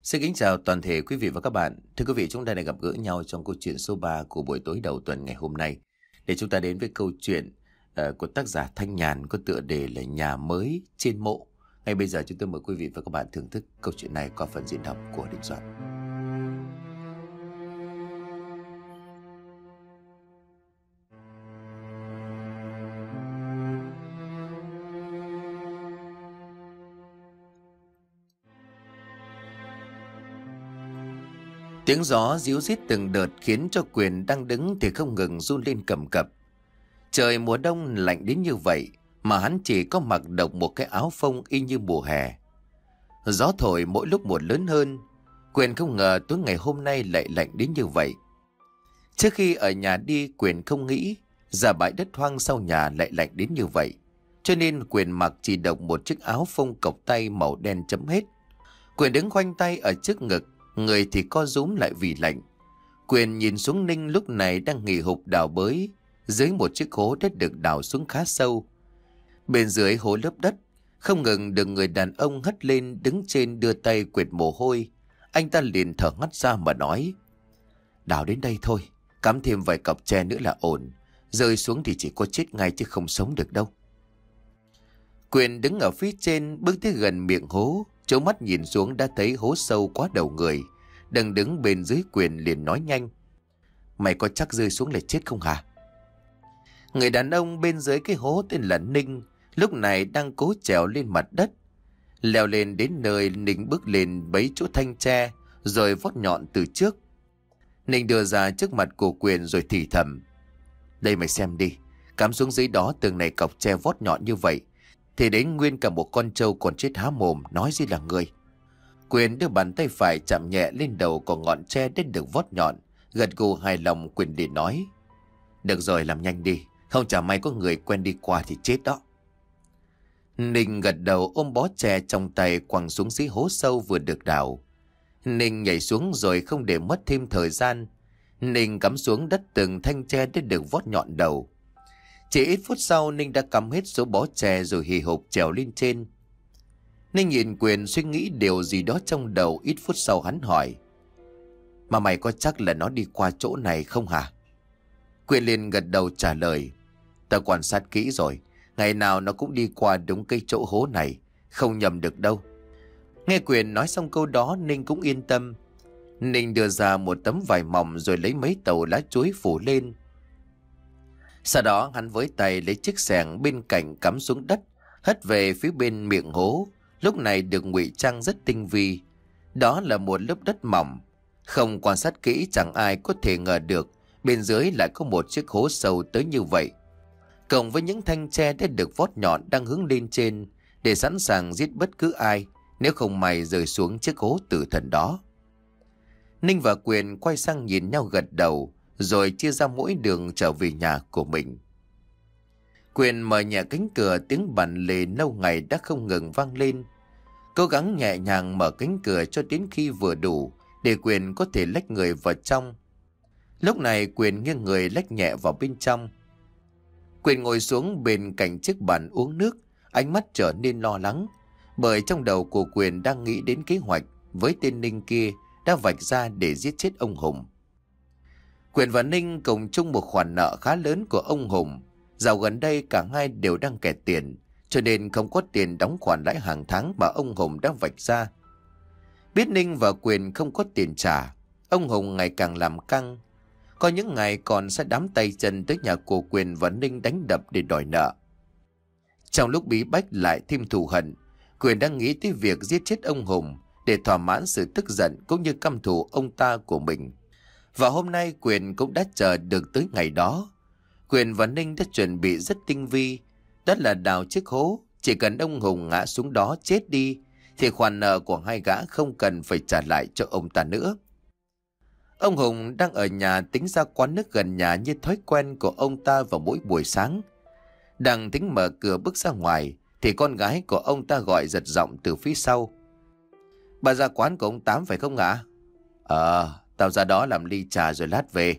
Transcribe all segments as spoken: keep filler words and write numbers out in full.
Xin kính chào toàn thể quý vị và các bạn. Thưa quý vị, chúng ta lại gặp gỡ nhau trong câu chuyện số ba của buổi tối đầu tuần ngày hôm nay. Để chúng ta đến với câu chuyện uh, của tác giả Thanh Nhàn có tựa đề là Nhà Mới Trên Mộ. Ngay bây giờ chúng tôi mời quý vị và các bạn thưởng thức câu chuyện này qua phần diễn đọc của Đình Doãn. Tiếng gió ríu rít từng đợt khiến cho Quyền đang đứng thì không ngừng run lên cầm cập. Trời mùa đông lạnh đến như vậy mà hắn chỉ có mặc độc một cái áo phông y như mùa hè. Gió thổi mỗi lúc một lớn hơn. Quyền không ngờ tối ngày hôm nay lại lạnh đến như vậy. Trước khi ở nhà đi, Quyền không nghĩ ra bãi đất hoang sau nhà lại lạnh đến như vậy. Cho nên Quyền mặc chỉ độc một chiếc áo phông cộc tay màu đen chấm hết. Quyền đứng khoanh tay ở trước ngực, người thì co rúm lại vì lạnh. Quyền nhìn xuống Ninh lúc này đang nghỉ hụp đào bới dưới một chiếc hố đất được đào xuống khá sâu. Bên dưới hố lớp đất không ngừng được người đàn ông hất lên đứng trên đưa tay quệt mồ hôi. Anh ta liền thở ngắt ra mà nói: "Đào đến đây thôi, cắm thêm vài cọc tre nữa là ổn. Rơi xuống thì chỉ có chết ngay chứ không sống được đâu." Quyền đứng ở phía trên bước tới gần miệng hố, chỗ mắt nhìn xuống đã thấy hố sâu quá đầu người. Đừng đứng bên dưới Quyền liền nói nhanh: "Mày có chắc rơi xuống là chết không hả?" Người đàn ông bên dưới cái hố tên là Ninh lúc này đang cố trèo lên mặt đất. Leo lên đến nơi, Ninh bước lên bấy chỗ thanh tre rồi vót nhọn từ trước. Ninh đưa ra trước mặt của Quyền rồi thì thầm: "Đây mày xem đi, cắm xuống dưới đó từng này cọc tre vót nhọn như vậy thì đến nguyên cả một con trâu còn chết há mồm, nói gì là người." Quyền đưa bàn tay phải chạm nhẹ lên đầu của ngọn tre đến được vót nhọn, gật gù hài lòng. Quyền liền nói: "Được rồi, làm nhanh đi, không chả may có người quen đi qua thì chết đó." Ninh gật đầu ôm bó tre trong tay quăng xuống dưới hố sâu vừa được đào. Ninh nhảy xuống rồi không để mất thêm thời gian. Ninh cắm xuống đất từng thanh tre đến được vót nhọn đầu. Chỉ ít phút sau Ninh đã cầm hết số bó tre rồi hì hục trèo lên trên. Ninh nhìn Quyền suy nghĩ điều gì đó trong đầu. Ít phút sau hắn hỏi: "Mà mày có chắc là nó đi qua chỗ này không hả?" Quyền liền gật đầu trả lời: "Ta quan sát kỹ rồi, ngày nào nó cũng đi qua đúng cái chỗ hố này, không nhầm được đâu." Nghe Quyền nói xong câu đó, Ninh cũng yên tâm. Ninh đưa ra một tấm vải mỏng rồi lấy mấy tàu lá chuối phủ lên. Sau đó hắn với tay lấy chiếc xẻng bên cạnh cắm xuống đất, hất về phía bên miệng hố. Lúc này được ngụy trang rất tinh vi. Đó là một lớp đất mỏng. Không quan sát kỹ chẳng ai có thể ngờ được bên dưới lại có một chiếc hố sâu tới như vậy. Cộng với những thanh tre đã được vót nhọn đang hướng lên trên để sẵn sàng giết bất cứ ai nếu không may rơi xuống chiếc hố tử thần đó. Ninh và Quyền quay sang nhìn nhau gật đầu rồi chia ra mỗi đường trở về nhà của mình. Quyền mở nhẹ cánh cửa, tiếng bản lề lâu ngày đã không ngừng vang lên. Cố gắng nhẹ nhàng mở cánh cửa cho đến khi vừa đủ để Quyền có thể lách người vào trong. Lúc này Quyền nghiêng người lách nhẹ vào bên trong. Quyền ngồi xuống bên cạnh chiếc bàn uống nước, ánh mắt trở nên lo lắng, bởi trong đầu của Quyền đang nghĩ đến kế hoạch với tên Ninh kia đã vạch ra để giết chết ông Hùng. Quyền và Ninh cùng chung một khoản nợ khá lớn của ông Hùng. Dạo gần đây cả hai đều đang kẹt tiền, cho nên không có tiền đóng khoản lãi hàng tháng mà ông Hùng đã vạch ra. Biết Ninh và Quyền không có tiền trả, ông Hùng ngày càng làm căng. Có những ngày còn sẽ đám tay chân tới nhà của Quyền và Ninh đánh đập để đòi nợ. Trong lúc bí bách lại thêm thù hận, Quyền đang nghĩ tới việc giết chết ông Hùng để thỏa mãn sự tức giận cũng như căm thù ông ta của mình. Và hôm nay Quyền cũng đã chờ được tới ngày đó. Quyền và Ninh đã chuẩn bị rất tinh vi, đó là đào chiếc hố. Chỉ cần ông Hùng ngã xuống đó chết đi thì khoản nợ của hai gã không cần phải trả lại cho ông ta nữa. Ông Hùng đang ở nhà tính ra quán nước gần nhà như thói quen của ông ta vào mỗi buổi sáng. Đang tính mở cửa bước ra ngoài thì con gái của ông ta gọi giật giọng từ phía sau: "Bà ra quán của ông Tám phải không ạ?" "Ờ, tao ra đó làm ly trà rồi lát về."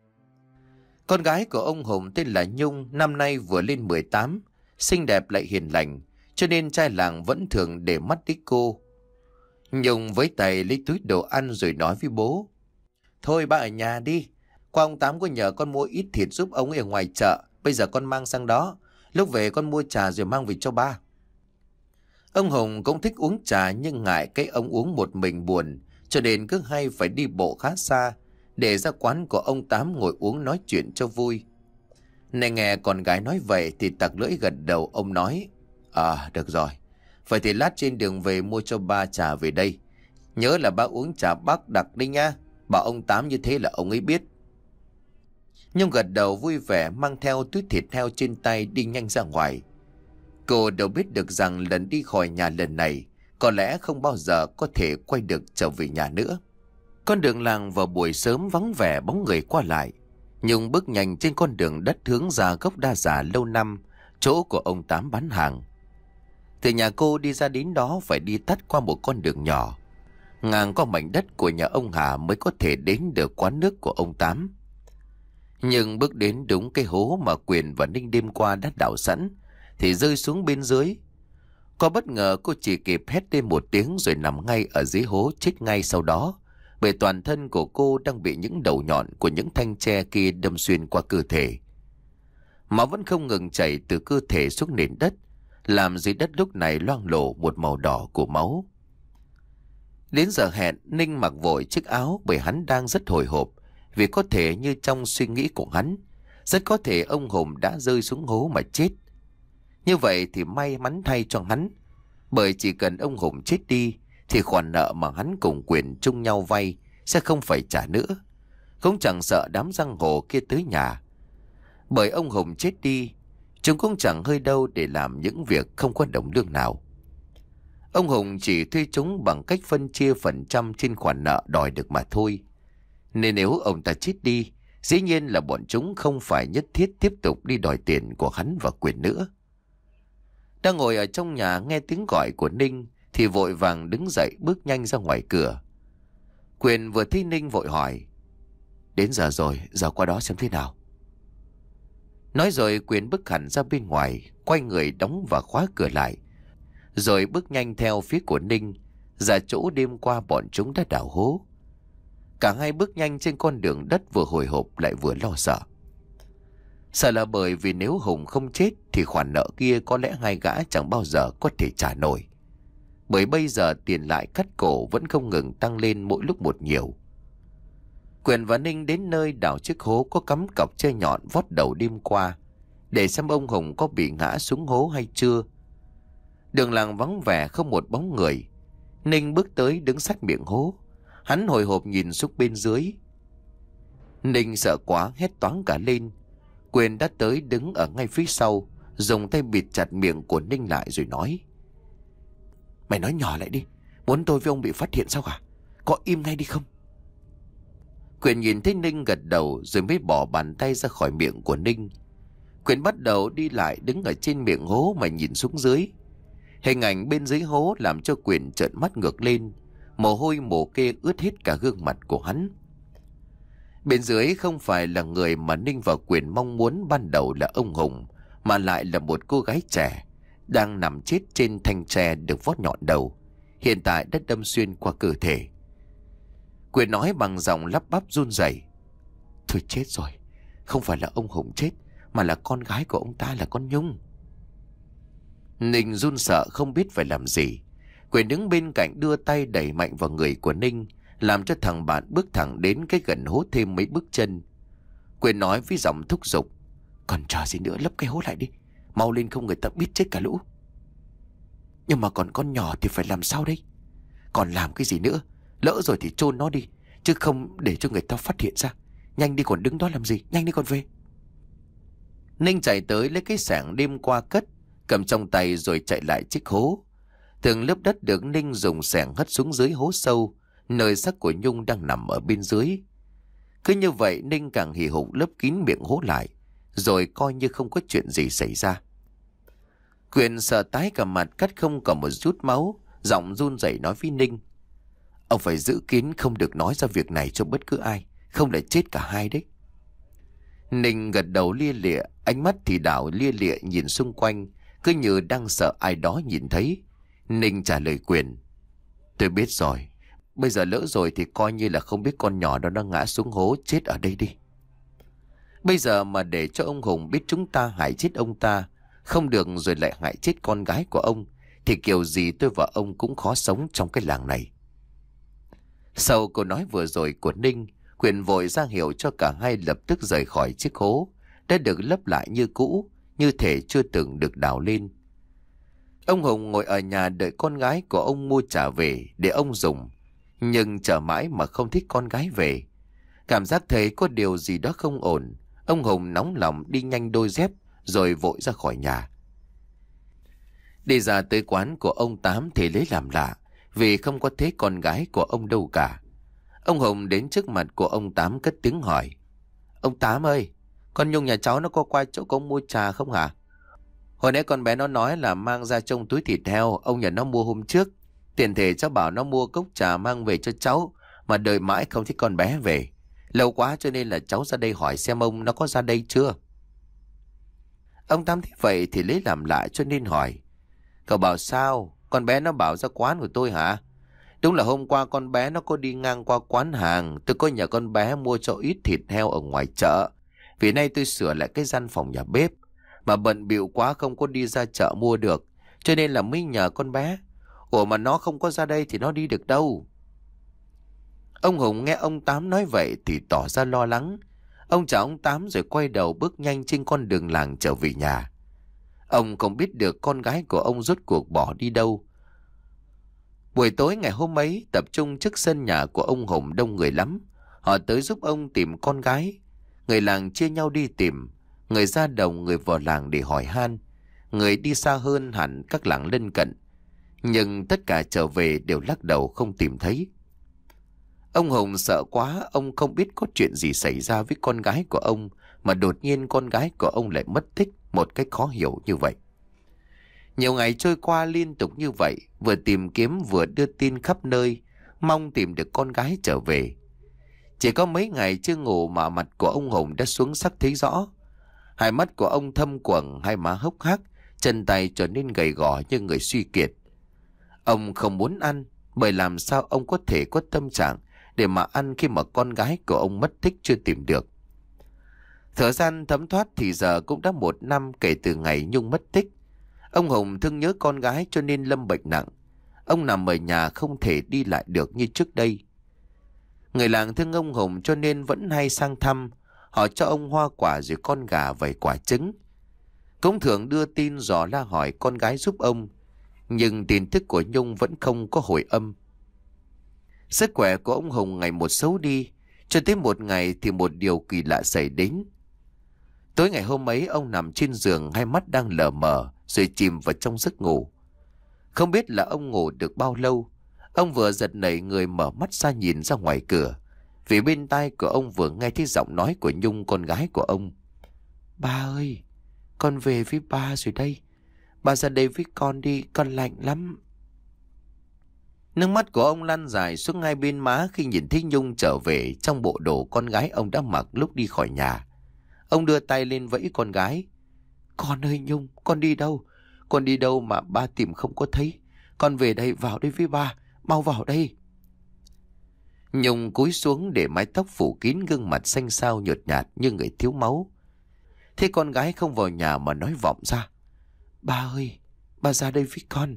Con gái của ông Hùng tên là Nhung, năm nay vừa lên mười tám, xinh đẹp lại hiền lành, cho nên trai làng vẫn thường để mắt tới cô. Nhung với tay lấy túi đồ ăn rồi nói với bố. Thôi ba ở nhà đi. Qua ông Tám có nhờ con mua ít thịt giúp ông ấy ở ngoài chợ. Bây giờ con mang sang đó. Lúc về con mua trà rồi mang về cho ba. Ông Hùng cũng thích uống trà nhưng ngại cái ông uống một mình buồn, cho nên cứ hay phải đi bộ khá xa để ra quán của ông Tám ngồi uống nói chuyện cho vui. Này nghe con gái nói vậy thì tặc lưỡi gật đầu. Ông nói: À được rồi, vậy thì lát trên đường về mua cho ba trà về đây. Nhớ là ba uống trà Bắc đặc đi nha. Bảo ông Tám như thế là ông ấy biết. Nhung gật đầu vui vẻ mang theo túi thịt heo trên tay đi nhanh ra ngoài. Cô đâu biết được rằng lần đi khỏi nhà lần này có lẽ không bao giờ có thể quay được trở về nhà nữa. Con đường làng vào buổi sớm vắng vẻ bóng người qua lại. Nhung bước nhanh trên con đường đất hướng ra gốc đa giả lâu năm, chỗ của ông Tám bán hàng. Từ nhà cô đi ra đến đó phải đi tắt qua một con đường nhỏ. Ngang qua mảnh đất của nhà ông Hà mới có thể đến được quán nước của ông Tám. Nhưng bước đến đúng cái hố mà Quyền và Ninh đêm qua đã đào sẵn thì rơi xuống bên dưới. Có bất ngờ cô chỉ kịp hét lên một tiếng rồi nằm ngay ở dưới hố chết ngay sau đó, bởi toàn thân của cô đang bị những đầu nhọn của những thanh tre kia đâm xuyên qua cơ thể. Máu vẫn không ngừng chảy từ cơ thể xuống nền đất, làm dưới đất lúc này loang lổ một màu đỏ của máu. Đến giờ hẹn, Ninh mặc vội chiếc áo bởi hắn đang rất hồi hộp, vì có thể như trong suy nghĩ của hắn, rất có thể ông Hùng đã rơi xuống hố mà chết. Như vậy thì may mắn thay cho hắn, bởi chỉ cần ông Hùng chết đi thì khoản nợ mà hắn cùng Quyền chung nhau vay sẽ không phải trả nữa. Cũng chẳng sợ đám giang hồ kia tới nhà, bởi ông Hùng chết đi, chúng cũng chẳng hơi đâu để làm những việc không có đồng lương nào. Ông Hùng chỉ thuê chúng bằng cách phân chia phần trăm trên khoản nợ đòi được mà thôi. Nên nếu ông ta chết đi, dĩ nhiên là bọn chúng không phải nhất thiết tiếp tục đi đòi tiền của hắn và Quyền nữa. Đang ngồi ở trong nhà nghe tiếng gọi của Ninh thì vội vàng đứng dậy bước nhanh ra ngoài cửa. Quyền vừa thấy Ninh vội hỏi: Đến giờ rồi, giờ qua đó xem thế nào. Nói rồi Quyền bước hẳn ra bên ngoài, quay người đóng và khóa cửa lại, rồi bước nhanh theo phía của Ninh ra chỗ đêm qua bọn chúng đã đào hố. Cả hai bước nhanh trên con đường đất vừa hồi hộp lại vừa lo sợ. Sợ là bởi vì nếu Hùng không chết thì khoản nợ kia có lẽ hai gã chẳng bao giờ có thể trả nổi. Bởi bây giờ tiền lãi cắt cổ vẫn không ngừng tăng lên mỗi lúc một nhiều. Quyền và Ninh đến nơi đào chiếc hố có cắm cọc tre nhọn vót đầu đêm qua, để xem ông Hùng có bị ngã xuống hố hay chưa. Đường làng vắng vẻ không một bóng người. Ninh bước tới đứng sát miệng hố. Hắn hồi hộp nhìn xuống bên dưới. Ninh sợ quá hét toáng cả lên. Quyền đã tới đứng ở ngay phía sau, dùng tay bịt chặt miệng của Ninh lại rồi nói: Mày nói nhỏ lại đi, muốn tôi với ông bị phát hiện sao hả? Có im ngay đi không? Quyền nhìn thấy Ninh gật đầu rồi mới bỏ bàn tay ra khỏi miệng của Ninh. Quyền bắt đầu đi lại đứng ở trên miệng hố mà nhìn xuống dưới. Hình ảnh bên dưới hố làm cho Quyền trợn mắt ngược lên, mồ hôi mồ kê ướt hết cả gương mặt của hắn. Bên dưới không phải là người mà Ninh và Quyền mong muốn ban đầu là ông Hùng, mà lại là một cô gái trẻ đang nằm chết trên thanh tre được vót nhọn đầu, hiện tại đã đâm xuyên qua cơ thể. Quyền nói bằng giọng lắp bắp run rẩy: Thôi chết rồi, không phải là ông Hùng chết, mà là con gái của ông ta là con Nhung. Ninh run sợ không biết phải làm gì. Quyền đứng bên cạnh đưa tay đẩy mạnh vào người của Ninh, làm cho thằng bạn bước thẳng đến cái gần hố thêm mấy bước chân. Quyền nói với giọng thúc giục: Còn chờ gì nữa, lấp cái hố lại đi, mau lên không người ta biết chết cả lũ. Nhưng mà còn con nhỏ thì phải làm sao đây? Còn làm cái gì nữa? Lỡ rồi thì chôn nó đi, chứ không để cho người ta phát hiện ra. Nhanh đi, còn đứng đó làm gì, nhanh đi còn về. Ninh chạy tới lấy cái xẻng đêm qua cất, cầm trong tay rồi chạy lại chiếc hố. Từng lớp đất được Ninh dùng xẻng hất xuống dưới hố sâu, nơi xác của Nhung đang nằm ở bên dưới. Cứ như vậy Ninh càng hì hục lấp kín miệng hố lại, rồi coi như không có chuyện gì xảy ra. Quyền sợ tái cả mặt, cắt không còn một chút máu, giọng run rẩy nói với Ninh: Ông phải giữ kín, không được nói ra việc này cho bất cứ ai, không lại chết cả hai đấy. Ninh gật đầu lia lịa, ánh mắt thì đảo lia lịa nhìn xung quanh, cứ như đang sợ ai đó nhìn thấy. Ninh trả lời Quyền: Tôi biết rồi. Bây giờ lỡ rồi thì coi như là không biết con nhỏ đó nó ngã xuống hố chết ở đây đi. Bây giờ mà để cho ông Hùng biết chúng ta hại chết ông ta, không được rồi lại hại chết con gái của ông, thì kiểu gì tôi và ông cũng khó sống trong cái làng này. Sau câu nói vừa rồi của Ninh, Quyền vội ra hiệu cho cả hai lập tức rời khỏi chiếc hố đã được lấp lại như cũ, như thể chưa từng được đào lên. Ông Hùng ngồi ở nhà đợi con gái của ông mua trả về để ông dùng, nhưng chờ mãi mà không thích con gái về. Cảm giác thấy có điều gì đó không ổn, ông Hùng nóng lòng đi nhanh đôi dép rồi vội ra khỏi nhà. Đi ra tới quán của ông Tám thì lấy làm lạ, vì không có thấy con gái của ông đâu cả. Ông Hùng đến trước mặt của ông Tám cất tiếng hỏi: Ông Tám ơi, con Nhung nhà cháu nó có qua chỗ con mua trà không hả? Hồi nãy con bé nó nói là mang ra trong túi thịt heo, ông nhờ nó mua hôm trước. Tiền thể cháu bảo nó mua cốc trà mang về cho cháu, mà đợi mãi không thấy con bé về. Lâu quá cho nên là cháu ra đây hỏi xem ông nó có ra đây chưa. Ông Tám thấy vậy thì lấy làm lạ cho nên hỏi: Cậu bảo sao? Con bé nó bảo ra quán của tôi hả? Đúng là hôm qua con bé nó có đi ngang qua quán hàng, tôi có nhờ con bé mua cho ít thịt heo ở ngoài chợ. Vì nay tôi sửa lại cái gian phòng nhà bếp, mà bận bịu quá không có đi ra chợ mua được, cho nên là mới nhờ con bé. Ủa mà nó không có ra đây thì nó đi được đâu. Ông Hùng nghe ông Tám nói vậy thì tỏ ra lo lắng. Ông chào ông Tám rồi quay đầu bước nhanh trên con đường làng trở về nhà. Ông không biết được con gái của ông rốt cuộc bỏ đi đâu. Buổi tối ngày hôm ấy, tập trung trước sân nhà của ông Hùng đông người lắm. Họ tới giúp ông tìm con gái. Người làng chia nhau đi tìm, người ra đồng, người vào làng để hỏi han, người đi xa hơn hẳn các làng lân cận. Nhưng tất cả trở về đều lắc đầu không tìm thấy. Ông Hùng sợ quá, ông không biết có chuyện gì xảy ra với con gái của ông, mà đột nhiên con gái của ông lại mất tích một cách khó hiểu như vậy. Nhiều ngày trôi qua liên tục như vậy, vừa tìm kiếm vừa đưa tin khắp nơi, mong tìm được con gái trở về. Chỉ có mấy ngày chưa ngủ mà mặt của ông Hùng đã xuống sắc thấy rõ. Hai mắt của ông thâm quầng, hai má hốc hác, chân tay trở nên gầy gò như người suy kiệt. Ông không muốn ăn, bởi làm sao ông có thể có tâm trạng để mà ăn khi mà con gái của ông mất tích chưa tìm được. Thời gian thấm thoát thì giờ cũng đã một năm kể từ ngày Nhung mất tích. Ông Hùng thương nhớ con gái cho nên lâm bệnh nặng. Ông nằm ở nhà không thể đi lại được như trước đây. Người làng thương ông Hùng cho nên vẫn hay sang thăm. Họ cho ông hoa quả rồi con gà vài quả trứng. Cũng thường đưa tin dò la hỏi con gái giúp ông. Nhưng tin tức của Nhung vẫn không có hồi âm. Sức khỏe của ông Hùng ngày một xấu đi. Cho tới một ngày thì một điều kỳ lạ xảy đến. Tối ngày hôm ấy ông nằm trên giường, hai mắt đang lờ mờ rồi chìm vào trong giấc ngủ. Không biết là ông ngủ được bao lâu. Ông vừa giật nảy người mở mắt ra nhìn ra ngoài cửa, vì bên tai của ông vừa nghe thấy giọng nói của Nhung, con gái của ông. Ba ơi, con về với ba rồi đây. Ba ra đây với con đi, con lạnh lắm. Nước mắt của ông lăn dài xuống hai bên má khi nhìn thấy Nhung trở về trong bộ đồ con gái ông đã mặc lúc đi khỏi nhà. Ông đưa tay lên vẫy con gái. Con ơi Nhung, con đi đâu? Con đi đâu mà ba tìm không có thấy? Con về đây, vào đây với ba, mau vào đây. Nhung cúi xuống để mái tóc phủ kín gương mặt xanh xao nhợt nhạt như người thiếu máu. Thế con gái không vào nhà mà nói vọng ra. Ba ơi, ba ra đây với con.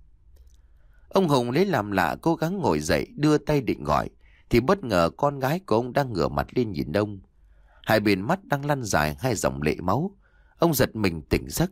Ông Hùng lấy làm lạ cố gắng ngồi dậy đưa tay định gọi, thì bất ngờ con gái của ông đang ngửa mặt lên nhìn ông. Hai bên mắt đang lăn dài hai dòng lệ máu. Ông giật mình tỉnh giấc.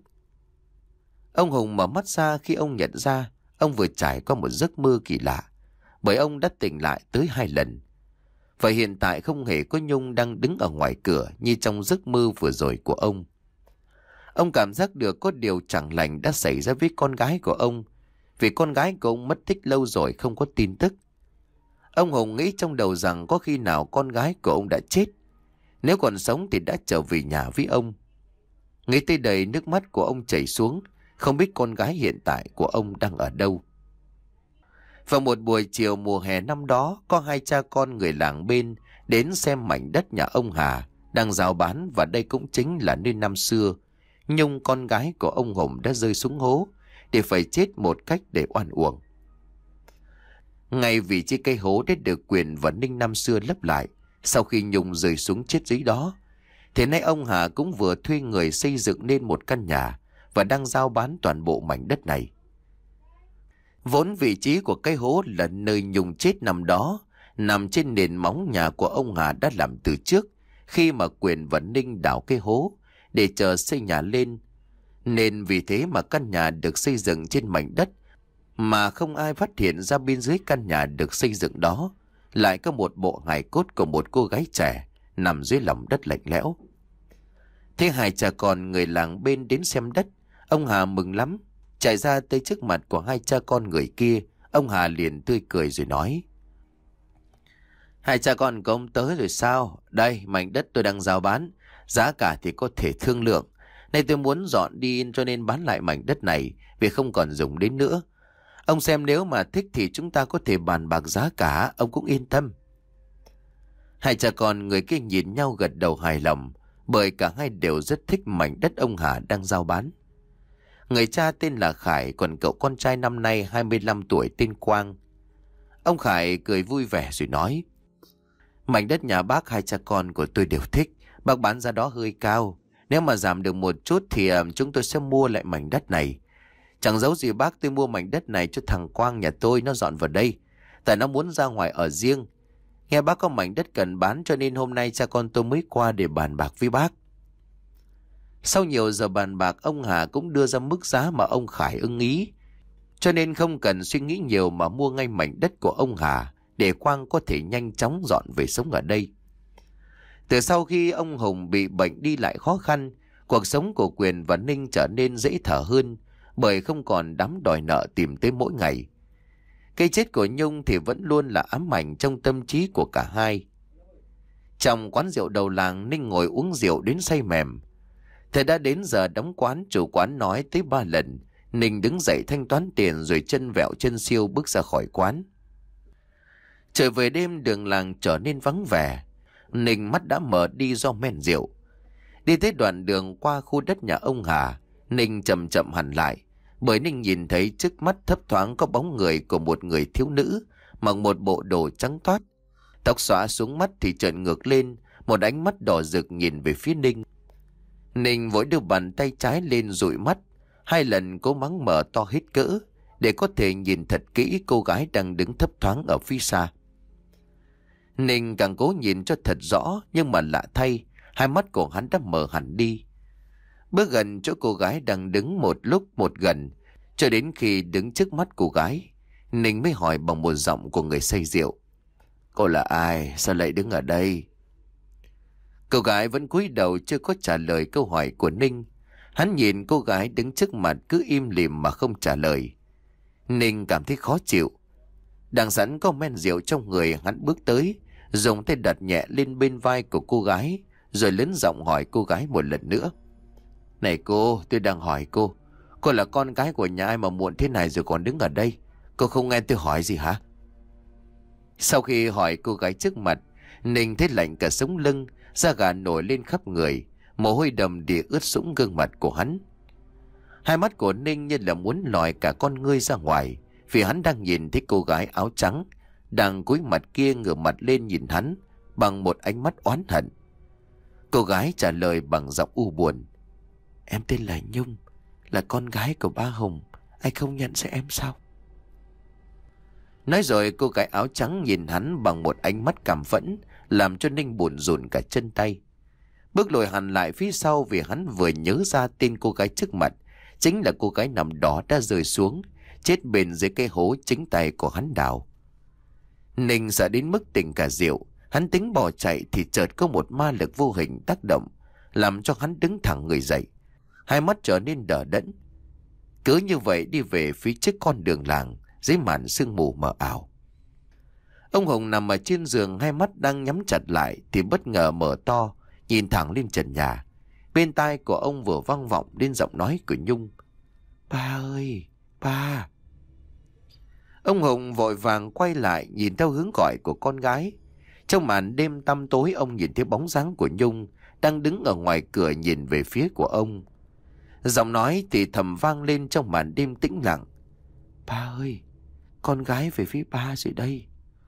Ông Hùng mở mắt ra khi ông nhận ra ông vừa trải qua một giấc mơ kỳ lạ, bởi ông đã tỉnh lại tới hai lần. Và hiện tại không hề có Nhung đang đứng ở ngoài cửa như trong giấc mơ vừa rồi của ông. Ông cảm giác được có điều chẳng lành đã xảy ra với con gái của ông, vì con gái của ông mất tích lâu rồi không có tin tức. Ông Hùng nghĩ trong đầu rằng có khi nào con gái của ông đã chết. Nếu còn sống thì đã trở về nhà với ông. Nghĩ tới đây nước mắt của ông chảy xuống, không biết con gái hiện tại của ông đang ở đâu. Vào một buổi chiều mùa hè năm đó, có hai cha con người làng bên đến xem mảnh đất nhà ông Hà đang rao bán, và đây cũng chính là nơi năm xưa Nhung, con gái của ông Hùng, đã rơi xuống hố để phải chết một cách để oan uổng. Ngay vị trí cây hố đã được Quyền và Ninh năm xưa lấp lại sau khi Nhung rơi xuống chết dưới đó, thì nay ông Hà cũng vừa thuê người xây dựng nên một căn nhà và đang giao bán toàn bộ mảnh đất này. Vốn vị trí của cây hố là nơi Nhung chết nằm đó, nằm trên nền móng nhà của ông Hà đã làm từ trước khi mà Quyền và Ninh đào cây hố để chờ xây nhà lên. Nên vì thế mà căn nhà được xây dựng trên mảnh đất mà không ai phát hiện ra bên dưới căn nhà được xây dựng đó lại có một bộ hài cốt của một cô gái trẻ nằm dưới lòng đất lạnh lẽo. Thế hai cha con người làng bên đến xem đất, ông Hà mừng lắm. Chạy ra tới trước mặt của hai cha con người kia, ông Hà liền tươi cười rồi nói: Hai cha con của ông tới rồi sao? Đây, mảnh đất tôi đang giao bán, giá cả thì có thể thương lượng. Nay tôi muốn dọn đi cho nên bán lại mảnh đất này vì không còn dùng đến nữa. Ông xem nếu mà thích thì chúng ta có thể bàn bạc giá cả, ông cũng yên tâm. Hai cha con người kia nhìn nhau gật đầu hài lòng, bởi cả hai đều rất thích mảnh đất ông Hà đang giao bán. Người cha tên là Khải, còn cậu con trai năm nay hai mươi lăm tuổi tên Quang. Ông Khải cười vui vẻ rồi nói: Mảnh đất nhà bác hai cha con của tôi đều thích, bác bán giá đó hơi cao. Nếu mà giảm được một chút thì uh, chúng tôi sẽ mua lại mảnh đất này. Chẳng giấu gì bác, tôi mua mảnh đất này cho thằng Quang nhà tôi nó dọn vào đây, tại nó muốn ra ngoài ở riêng. Nghe bác có mảnh đất cần bán cho nên hôm nay cha con tôi mới qua để bàn bạc với bác. Sau nhiều giờ bàn bạc, ông Hà cũng đưa ra mức giá mà ông Khải ưng ý, cho nên không cần suy nghĩ nhiều mà mua ngay mảnh đất của ông Hà để Quang có thể nhanh chóng dọn về sống ở đây. Từ sau khi ông Hùng bị bệnh đi lại khó khăn, cuộc sống của Quyền và Ninh trở nên dễ thở hơn, bởi không còn đám đòi nợ tìm tới mỗi ngày. Cái chết của Nhung thì vẫn luôn là ám ảnh trong tâm trí của cả hai. Trong quán rượu đầu làng, Ninh ngồi uống rượu đến say mềm. Thế đã đến giờ đóng quán, chủ quán nói tới ba lần. Ninh đứng dậy thanh toán tiền rồi chân vẹo chân siêu bước ra khỏi quán. Trời về đêm, đường làng trở nên vắng vẻ. Ninh mắt đã mở đi do men rượu. Đi tới đoạn đường qua khu đất nhà ông Hà, Ninh chậm chậm hẳn lại, bởi Ninh nhìn thấy trước mắt thấp thoáng có bóng người của một người thiếu nữ mặc một bộ đồ trắng toát, tóc xõa xuống mắt thì trợn ngược lên, một ánh mắt đỏ rực nhìn về phía Ninh. Ninh vội đưa bàn tay trái lên dụi mắt, hai lần cố mắng mở to hết cỡ để có thể nhìn thật kỹ cô gái đang đứng thấp thoáng ở phía xa. Ninh càng cố nhìn cho thật rõ, nhưng mà lạ thay, hai mắt của hắn đã mở hẳn đi. Bước gần chỗ cô gái đang đứng một lúc một gần, cho đến khi đứng trước mắt cô gái, Ninh mới hỏi bằng một giọng của người say rượu: Cô là ai? Sao lại đứng ở đây? Cô gái vẫn cúi đầu chưa có trả lời câu hỏi của Ninh. Hắn nhìn cô gái đứng trước mặt cứ im lìm mà không trả lời. Ninh cảm thấy khó chịu. Đang sẵn có men rượu trong người, hắn bước tới, dùng tay đặt nhẹ lên bên vai của cô gái, rồi lớn giọng hỏi cô gái một lần nữa: Này cô, tôi đang hỏi cô, cô là con gái của nhà ai mà muộn thế này rồi còn đứng ở đây? Cô không nghe tôi hỏi gì hả? Sau khi hỏi cô gái trước mặt, Ninh thấy lạnh cả sống lưng, da gà nổi lên khắp người, mồ hôi đầm đìa ướt sũng gương mặt của hắn. Hai mắt của Ninh như là muốn lòi cả con ngươi ra ngoài, vì hắn đang nhìn thấy cô gái áo trắng đang cúi mặt kia ngửa mặt lên nhìn hắn bằng một ánh mắt oán hận. Cô gái trả lời bằng giọng u buồn: Em tên là Nhung, là con gái của ba Hùng, anh không nhận ra em sao? Nói rồi cô gái áo trắng nhìn hắn bằng một ánh mắt cảm phẫn, làm cho Ninh buồn rùn cả chân tay. Bước lùi hẳn lại phía sau, vì hắn vừa nhớ ra tên cô gái trước mặt chính là cô gái nằm đó đã rơi xuống, chết bền dưới cây hố chính tay của hắn đào. Ninh sợ đến mức tỉnh cả rượu, hắn tính bỏ chạy thì chợt có một ma lực vô hình tác động, làm cho hắn đứng thẳng người dậy, hai mắt trở nên đờ đẫn. Cứ như vậy đi về phía trước con đường làng dưới màn sương mù mờ ảo. Ông Hùng nằm ở trên giường, hai mắt đang nhắm chặt lại thì bất ngờ mở to, nhìn thẳng lên trần nhà. Bên tai của ông vừa vang vọng đến giọng nói của Nhung: Ba ơi, ba. Ông Hùng vội vàng quay lại nhìn theo hướng gọi của con gái. Trong màn đêm tăm tối, ông nhìn thấy bóng dáng của Nhung đang đứng ở ngoài cửa nhìn về phía của ông. Giọng nói thì thầm vang lên trong màn đêm tĩnh lặng: Ba ơi, con gái về phía ba rồi đây.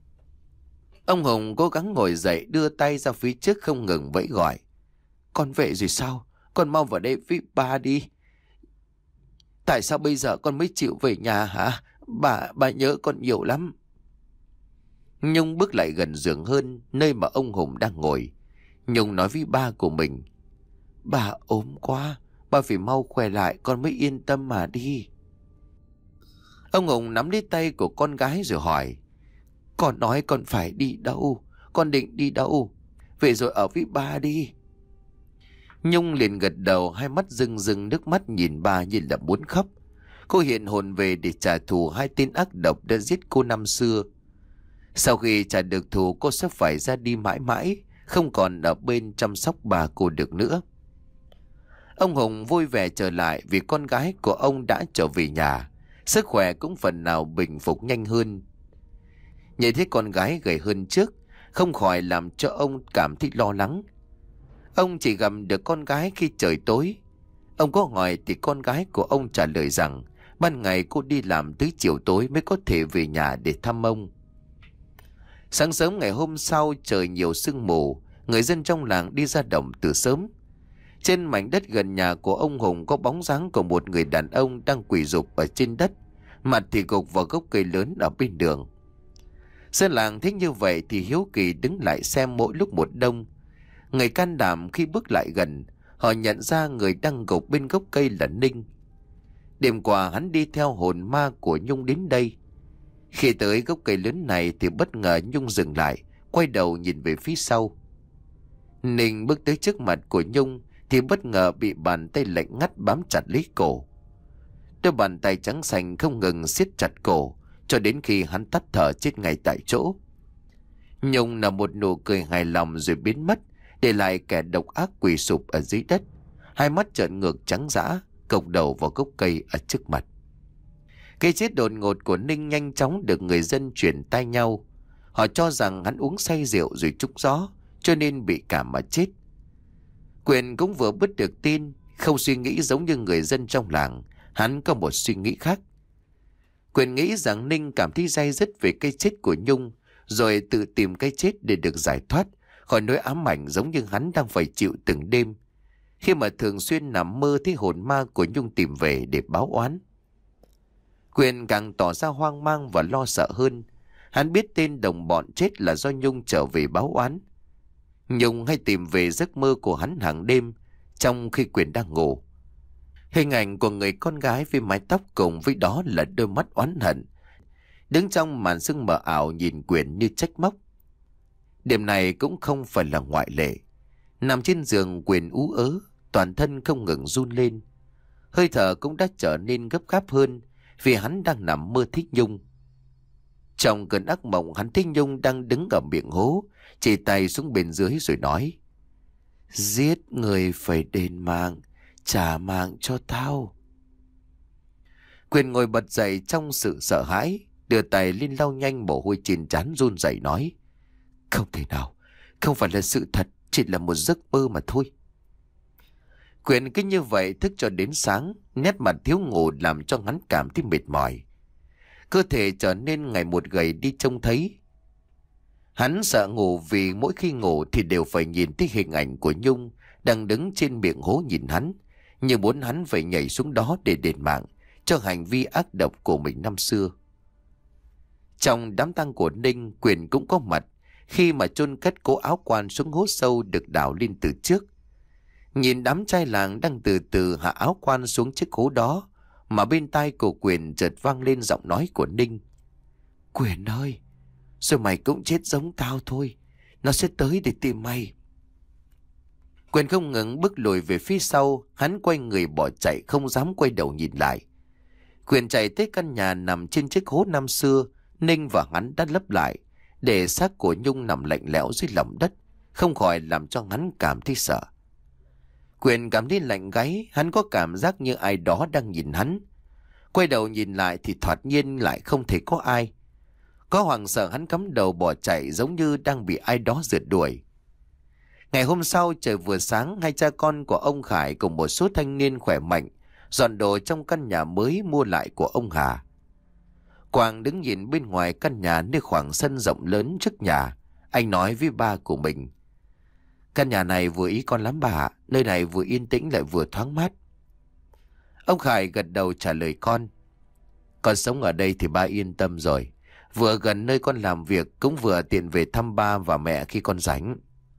Ông Hùng cố gắng ngồi dậy, đưa tay ra phía trước không ngừng vẫy gọi. Con về rồi sao? Con mau vào đây với ba đi. Tại sao bây giờ con mới chịu về nhà hả? Bà, bà nhớ con nhiều lắm. Nhung bước lại gần giường hơn, nơi mà ông Hùng đang ngồi. Nhung nói với ba của mình. Bà ốm quá, bà phải mau khỏe lại con mới yên tâm mà đi. Ông Hùng nắm lấy tay của con gái rồi hỏi. Con nói con phải đi đâu? Con định đi đâu? Về rồi ở với ba đi. Nhung liền gật đầu, hai mắt rưng rưng nước mắt nhìn ba như là muốn khóc. Cô hiện hồn về để trả thù hai tên ác độc đã giết cô năm xưa. Sau khi trả được thù, cô sẽ phải ra đi mãi mãi, không còn ở bên chăm sóc bà cô được nữa. Ông Hùng vui vẻ trở lại vì con gái của ông đã trở về nhà. Sức khỏe cũng phần nào bình phục nhanh hơn. Nhìn thấy con gái gầy hơn trước, không khỏi làm cho ông cảm thấy lo lắng. Ông chỉ gặp được con gái khi trời tối. Ông có hỏi thì con gái của ông trả lời rằng ban ngày cô đi làm tới chiều tối mới có thể về nhà để thăm ông. Sáng sớm ngày hôm sau, trời nhiều sương mù, người dân trong làng đi ra đồng từ sớm. Trên mảnh đất gần nhà của ông Hùng có bóng dáng của một người đàn ông đang quỳ rụp ở trên đất, mặt thì gục vào gốc cây lớn ở bên đường. Dân làng thấy như vậy thì hiếu kỳ đứng lại xem mỗi lúc một đông. Người can đảm khi bước lại gần, họ nhận ra người đang gục bên gốc cây là Ninh. Đêm qua hắn đi theo hồn ma của Nhung đến đây. Khi tới gốc cây lớn này thì bất ngờ Nhung dừng lại, quay đầu nhìn về phía sau. Ninh bước tới trước mặt của Nhung thì bất ngờ bị bàn tay lạnh ngắt bám chặt lấy cổ. Đôi bàn tay trắng xanh không ngừng siết chặt cổ cho đến khi hắn tắt thở chết ngay tại chỗ. Nhung nở một nụ cười hài lòng rồi biến mất, để lại kẻ độc ác quỳ sụp ở dưới đất, hai mắt trợn ngược trắng dã, cộc đầu vào gốc cây ở trước mặt. Cái chết đột ngột của Ninh nhanh chóng được người dân truyền tai nhau. Họ cho rằng hắn uống say rượu rồi trúng gió, cho nên bị cảm mà chết. Quyền cũng vừa biết được tin, không suy nghĩ giống như người dân trong làng, hắn có một suy nghĩ khác. Quyền nghĩ rằng Ninh cảm thấy day dứt về cái chết của Nhung, rồi tự tìm cái chết để được giải thoát khỏi nỗi ám ảnh giống như hắn đang phải chịu từng đêm, khi mà thường xuyên nằm mơ thấy hồn ma của Nhung tìm về để báo oán. Quyền càng tỏ ra hoang mang và lo sợ hơn. Hắn biết tên đồng bọn chết là do Nhung trở về báo oán. Nhung hay tìm về giấc mơ của hắn hàng đêm trong khi Quyền đang ngủ. Hình ảnh của người con gái với mái tóc cùng với đó là đôi mắt oán hận, đứng trong màn sương mờ ảo nhìn Quyền như trách móc. Đêm này cũng không phải là ngoại lệ. Nằm trên giường, Quyền ú ớ, toàn thân không ngừng run lên. Hơi thở cũng đã trở nên gấp gáp hơn vì hắn đang nằm mơ thích Nhung. Trong cơn ác mộng, hắn thấy Nhung đang đứng ở miệng hố, chỉ tay xuống bên dưới rồi nói: Giết người phải đền mạng, trả mạng cho tao. Quyền ngồi bật dậy trong sự sợ hãi, đưa tay lên lau nhanh mồ hôi trên trán, run rẩy nói: Không thể nào, không phải là sự thật, chỉ là một giấc mơ mà thôi. Quyền cứ như vậy thức cho đến sáng, nét mặt thiếu ngủ làm cho hắn cảm thấy mệt mỏi. Cơ thể trở nên ngày một gầy đi trông thấy. Hắn sợ ngủ vì mỗi khi ngủ thì đều phải nhìn thấy hình ảnh của Nhung đang đứng trên miệng hố nhìn hắn, như muốn hắn phải nhảy xuống đó để đền mạng cho hành vi ác độc của mình năm xưa. Trong đám tang của Ninh, Quyền cũng có mặt khi mà chôn cất cố áo quan xuống hố sâu được đào lên từ trước. Nhìn đám trai làng đang từ từ hạ áo quan xuống chiếc hố đó, mà bên tai của Quyền chợt vang lên giọng nói của Ninh: Quyền ơi, rồi mày cũng chết giống tao thôi, nó sẽ tới để tìm mày. Quyền không ngừng bước lùi về phía sau, hắn quay người bỏ chạy không dám quay đầu nhìn lại. Quyền chạy tới căn nhà nằm trên chiếc hố năm xưa Ninh và hắn đã lấp lại, để xác của Nhung nằm lạnh lẽo dưới lòng đất, không khỏi làm cho hắn cảm thấy sợ. Quyền cảm thấy lạnh gáy, hắn có cảm giác như ai đó đang nhìn hắn. Quay đầu nhìn lại thì thoạt nhiên lại không thấy có ai. Có hoảng sợ, hắn cắm đầu bỏ chạy giống như đang bị ai đó rượt đuổi. Ngày hôm sau trời vừa sáng, hai cha con của ông Khải cùng một số thanh niên khỏe mạnh dọn đồ trong căn nhà mới mua lại của ông Hà. Quang đứng nhìn bên ngoài căn nhà nơi khoảng sân rộng lớn trước nhà. Anh nói với ba của mình: căn nhà này vừa ý con lắm bà ạ. Nơi này vừa yên tĩnh lại vừa thoáng mát. Ông Khải gật đầu trả lời con: con sống ở đây thì ba yên tâm rồi. Vừa gần nơi con làm việc, cũng vừa tiện về thăm ba và mẹ khi con rảnh.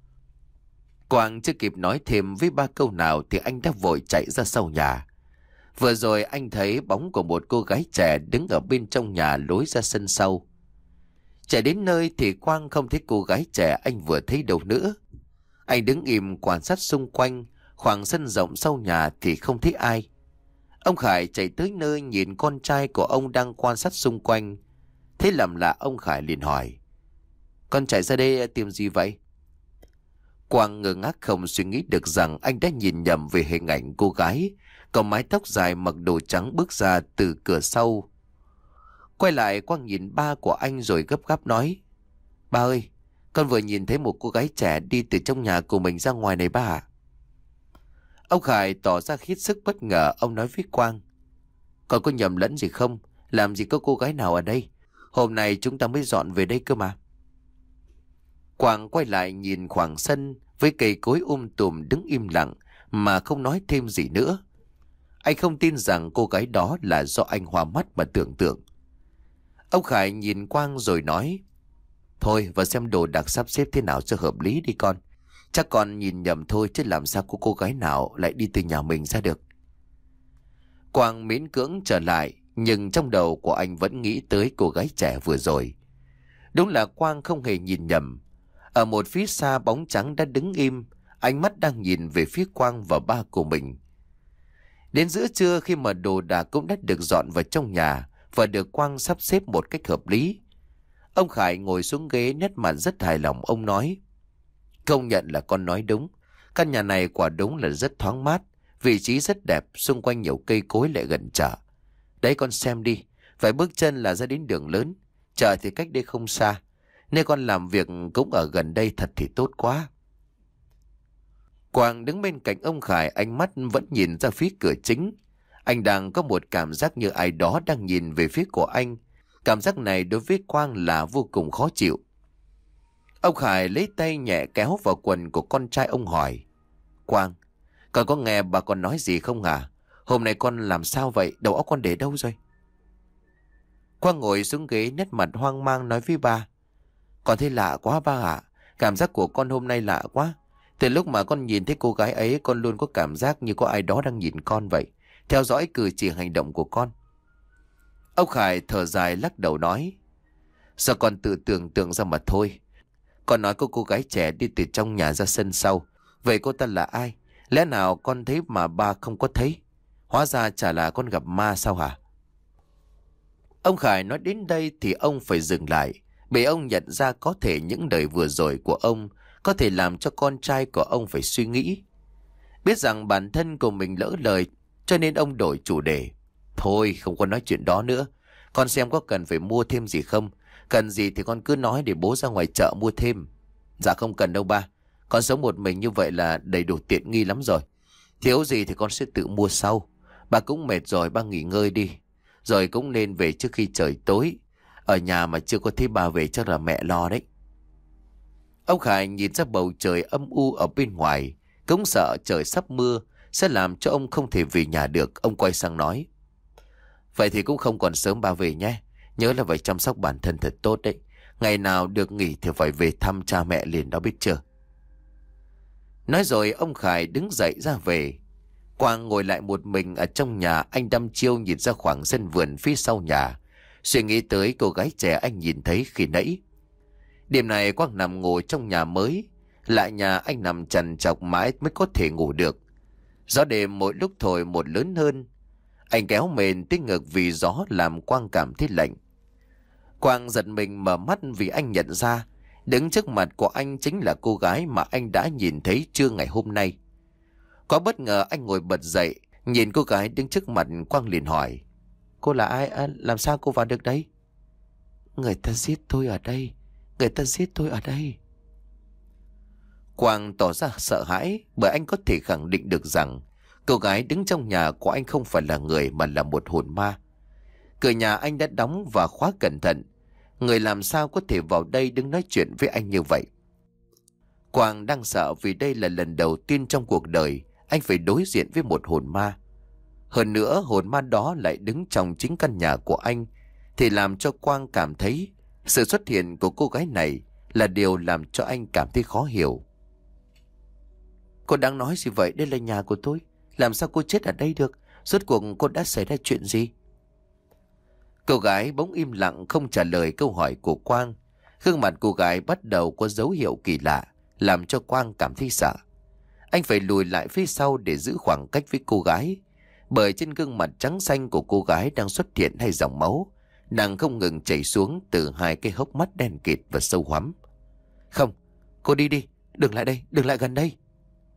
Quang chưa kịp nói thêm với ba câu nào thì anh đã vội chạy ra sau nhà. Vừa rồi anh thấy bóng của một cô gái trẻ đứng ở bên trong nhà lối ra sân sau. Chạy đến nơi thì Quang không thấy cô gái trẻ anh vừa thấy đâu nữa. Anh đứng im quan sát xung quanh, khoảng sân rộng sau nhà thì không thấy ai. Ông Khải chạy tới nơi nhìn con trai của ông đang quan sát xung quanh. Thấy lầm lạ, ông Khải liền hỏi: con chạy ra đây tìm gì vậy? Quang ngơ ngác không suy nghĩ được rằng anh đã nhìn nhầm về hình ảnh cô gái có mái tóc dài mặc đồ trắng bước ra từ cửa sau. Quay lại, Quang nhìn ba của anh rồi gấp gáp nói: ba ơi, con vừa nhìn thấy một cô gái trẻ đi từ trong nhà của mình ra ngoài này ba ạ. Ông Khải tỏ ra hết sức bất ngờ. Ông nói với Quang: con có nhầm lẫn gì không? Làm gì có cô gái nào ở đây? Hôm nay chúng ta mới dọn về đây cơ mà. Quang quay lại nhìn khoảng sân với cây cối um tùm đứng im lặng mà không nói thêm gì nữa. Anh không tin rằng cô gái đó là do anh hoa mắt mà tưởng tượng. Ông Khải nhìn Quang rồi nói: thôi và xem đồ đạc sắp xếp thế nào cho hợp lý đi con. Chắc con nhìn nhầm thôi chứ làm sao có cô gái nào lại đi từ nhà mình ra được. Quang miễn cưỡng trở lại, nhưng trong đầu của anh vẫn nghĩ tới cô gái trẻ vừa rồi. Đúng là Quang không hề nhìn nhầm. Ở một phía xa, bóng trắng đã đứng im, ánh mắt đang nhìn về phía Quang và ba của mình. Đến giữa trưa, khi mà đồ đạc cũng đã được dọn vào trong nhà và được Quang sắp xếp một cách hợp lý, ông Khải ngồi xuống ghế, nét mặt rất hài lòng. Ông nói: công nhận là con nói đúng. Căn nhà này quả đúng là rất thoáng mát, vị trí rất đẹp, xung quanh nhiều cây cối lại gần chợ. Đấy con xem đi, vài bước chân là ra đến đường lớn. Chợ thì cách đây không xa, nơi con làm việc cũng ở gần đây, thật thì tốt quá. Quang đứng bên cạnh ông Khải, ánh mắt vẫn nhìn ra phía cửa chính. Anh đang có một cảm giác như ai đó đang nhìn về phía của anh. Cảm giác này đối với Quang là vô cùng khó chịu. Ông Khải lấy tay nhẹ kéo vào quần của con trai, ông hỏi: Quang, con có nghe bà con nói gì không hả? Hôm nay con làm sao vậy? Đầu óc con để đâu rồi? Quang ngồi xuống ghế, nét mặt hoang mang nói với ba: con thấy lạ quá ba ạ. Cảm giác của con hôm nay lạ quá. Từ lúc mà con nhìn thấy cô gái ấy, con luôn có cảm giác như có ai đó đang nhìn con vậy, theo dõi cử chỉ hành động của con. Ông Khải thở dài lắc đầu nói: sao con tự tưởng tượng ra mà thôi. Con nói có cô gái trẻ đi từ trong nhà ra sân sau. Vậy cô ta là ai? Lẽ nào con thấy mà ba không có thấy? Hóa ra chả là con gặp ma sao hả? Ông Khải nói đến đây thì ông phải dừng lại, bởi ông nhận ra có thể những lời vừa rồi của ông có thể làm cho con trai của ông phải suy nghĩ. Biết rằng bản thân của mình lỡ lời, cho nên ông đổi chủ đề: thôi không có nói chuyện đó nữa. Con xem có cần phải mua thêm gì không? Cần gì thì con cứ nói để bố ra ngoài chợ mua thêm. Dạ không cần đâu ba. Con sống một mình như vậy là đầy đủ tiện nghi lắm rồi. Thiếu gì thì con sẽ tự mua sau. Ba cũng mệt rồi, ba nghỉ ngơi đi. Rồi cũng nên về trước khi trời tối. Ở nhà mà chưa có thấy ba về chắc là mẹ lo đấy. Ông Khải nhìn ra bầu trời âm u ở bên ngoài, cũng sợ trời sắp mưa sẽ làm cho ông không thể về nhà được. Ông quay sang nói: vậy thì cũng không còn sớm ba về nhé. Nhớ là phải chăm sóc bản thân thật tốt đấy. Ngày nào được nghỉ thì phải về thăm cha mẹ liền đó, biết chưa? Nói rồi ông Khải đứng dậy ra về. Quang ngồi lại một mình ở trong nhà. Anh đăm chiêu nhìn ra khoảng sân vườn phía sau nhà, suy nghĩ tới cô gái trẻ anh nhìn thấy khi nãy. Đêm này Quang nằm ngủ trong nhà mới. Lại nhà anh nằm trằn trọc mãi mới có thể ngủ được. Gió đêm mỗi lúc thổi một lớn hơn. Anh kéo mền tới ngực vì gió làm Quang cảm thấy lạnh. Quang giật mình mở mắt vì anh nhận ra đứng trước mặt của anh chính là cô gái mà anh đã nhìn thấy trưa ngày hôm nay. Có bất ngờ anh ngồi bật dậy, nhìn cô gái đứng trước mặt. Quang liền hỏi: cô là ai? À, làm sao cô vào được đây? Người ta giết tôi ở đây. Người ta giết tôi ở đây. Quang tỏ ra sợ hãi, bởi anh có thể khẳng định được rằng cô gái đứng trong nhà của anh không phải là người mà là một hồn ma. Cửa nhà anh đã đóng và khóa cẩn thận. Người làm sao có thể vào đây đứng nói chuyện với anh như vậy? Quang đang sợ vì đây là lần đầu tiên trong cuộc đời anh phải đối diện với một hồn ma. Hơn nữa hồn ma đó lại đứng trong chính căn nhà của anh, thì làm cho Quang cảm thấy sự xuất hiện của cô gái này là điều làm cho anh cảm thấy khó hiểu. Cô đang nói gì vậy? Đây là nhà của tôi. Làm sao cô chết ở đây được? Rốt cuộc cô đã xảy ra chuyện gì? Cô gái bỗng im lặng không trả lời câu hỏi của Quang. Gương mặt cô gái bắt đầu có dấu hiệu kỳ lạ, làm cho Quang cảm thấy sợ. Anh phải lùi lại phía sau để giữ khoảng cách với cô gái, bởi trên gương mặt trắng xanh của cô gái đang xuất hiện hai dòng máu đang không ngừng chảy xuống từ hai cái hốc mắt đen kịt và sâu hoắm. Không, cô đi đi, đừng lại đây, đừng lại gần đây.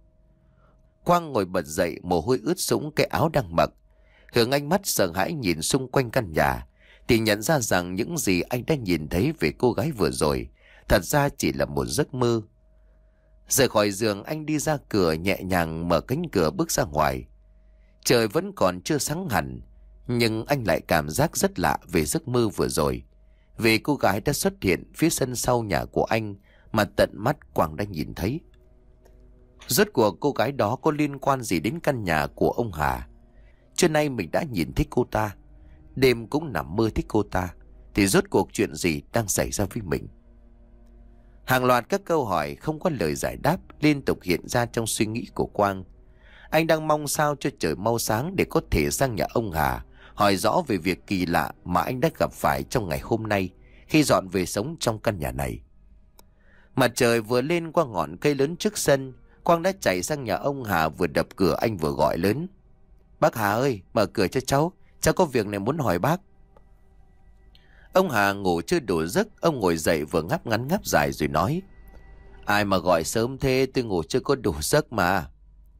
Quang ngồi bật dậy, mồ hôi ướt sũng cái áo đang mặc. Hướng ánh mắt sợ hãi nhìn xung quanh căn nhà, thì nhận ra rằng những gì anh đã nhìn thấy về cô gái vừa rồi thật ra chỉ là một giấc mơ. Rời khỏi giường, anh đi ra cửa, nhẹ nhàng mở cánh cửa bước ra ngoài. Trời vẫn còn chưa sáng hẳn, nhưng anh lại cảm giác rất lạ về giấc mơ vừa rồi, vì cô gái đã xuất hiện phía sân sau nhà của anh mà tận mắt Quang đã nhìn thấy. Rốt cuộc cô gái đó có liên quan gì đến căn nhà của ông Hà? Trưa nay mình đã nhìn thấy cô ta, đêm cũng nằm mơ thấy cô ta, thì rốt cuộc chuyện gì đang xảy ra với mình? Hàng loạt các câu hỏi không có lời giải đáp liên tục hiện ra trong suy nghĩ của Quang. Anh đang mong sao cho trời mau sáng để có thể sang nhà ông Hà hỏi rõ về việc kỳ lạ mà anh đã gặp phải trong ngày hôm nay khi dọn về sống trong căn nhà này. Mặt trời vừa lên qua ngọn cây lớn trước sân, Quang đã chạy sang nhà ông Hà, vừa đập cửa anh vừa gọi lớn: Bác Hà ơi, mở cửa cho cháu, cháu có việc này muốn hỏi bác. Ông Hà ngủ chưa đủ giấc, ông ngồi dậy vừa ngáp ngắn ngáp dài rồi nói: Ai mà gọi sớm thế, tôi ngủ chưa có đủ giấc mà.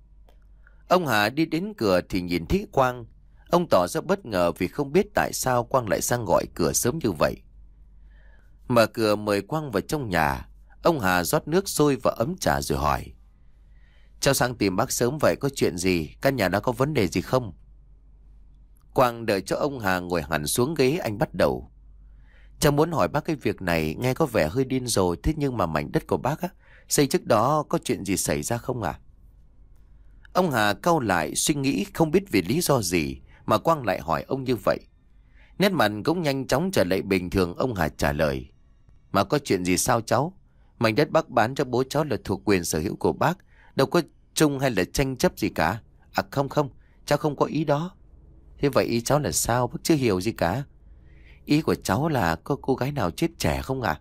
Ông Hà đi đến cửa thì nhìn thấy Quang. Ông tỏ ra bất ngờ vì không biết tại sao Quang lại sang gọi cửa sớm như vậy. Mở cửa mời Quang vào trong nhà, ông Hà rót nước sôi và ấm trà rồi hỏi: Cháu sang tìm bác sớm vậy có chuyện gì? Căn nhà đó có vấn đề gì không? Quang đợi cho ông Hà ngồi hẳn xuống ghế, anh bắt đầu: Cháu muốn hỏi bác cái việc này nghe có vẻ hơi điên rồi, thế nhưng mà mảnh đất của bác á, xây trước đó có chuyện gì xảy ra không à? Ông Hà cau lại suy nghĩ không biết vì lý do gì mà Quang lại hỏi ông như vậy. Nét mặt cũng nhanh chóng trở lại bình thường, ông Hà trả lời: Mà có chuyện gì sao cháu? Mảnh đất bác bán cho bố cháu là thuộc quyền sở hữu của bác, đâu có chung hay là tranh chấp gì cả. À không không, cháu không có ý đó. Thế vậy ý cháu là sao? Bác chưa hiểu gì cả. Ý của cháu là có cô gái nào chết trẻ không ạ? À?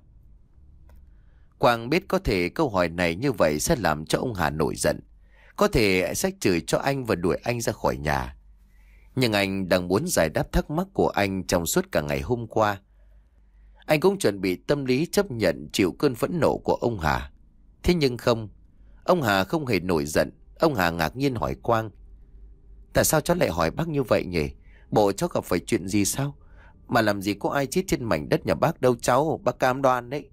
Quang biết có thể câu hỏi này như vậy sẽ làm cho ông Hà nổi giận, có thể sẽ chửi cho anh và đuổi anh ra khỏi nhà. Nhưng anh đang muốn giải đáp thắc mắc của anh trong suốt cả ngày hôm qua. Anh cũng chuẩn bị tâm lý chấp nhận chịu cơn phẫn nộ của ông Hà. Thế nhưng không, ông Hà không hề nổi giận. Ông Hà ngạc nhiên hỏi Quang: Tại sao cháu lại hỏi bác như vậy nhỉ? Bộ cháu gặp phải chuyện gì sao? Mà làm gì có ai chết trên mảnh đất nhà bác đâu cháu, bác cam đoan đấy.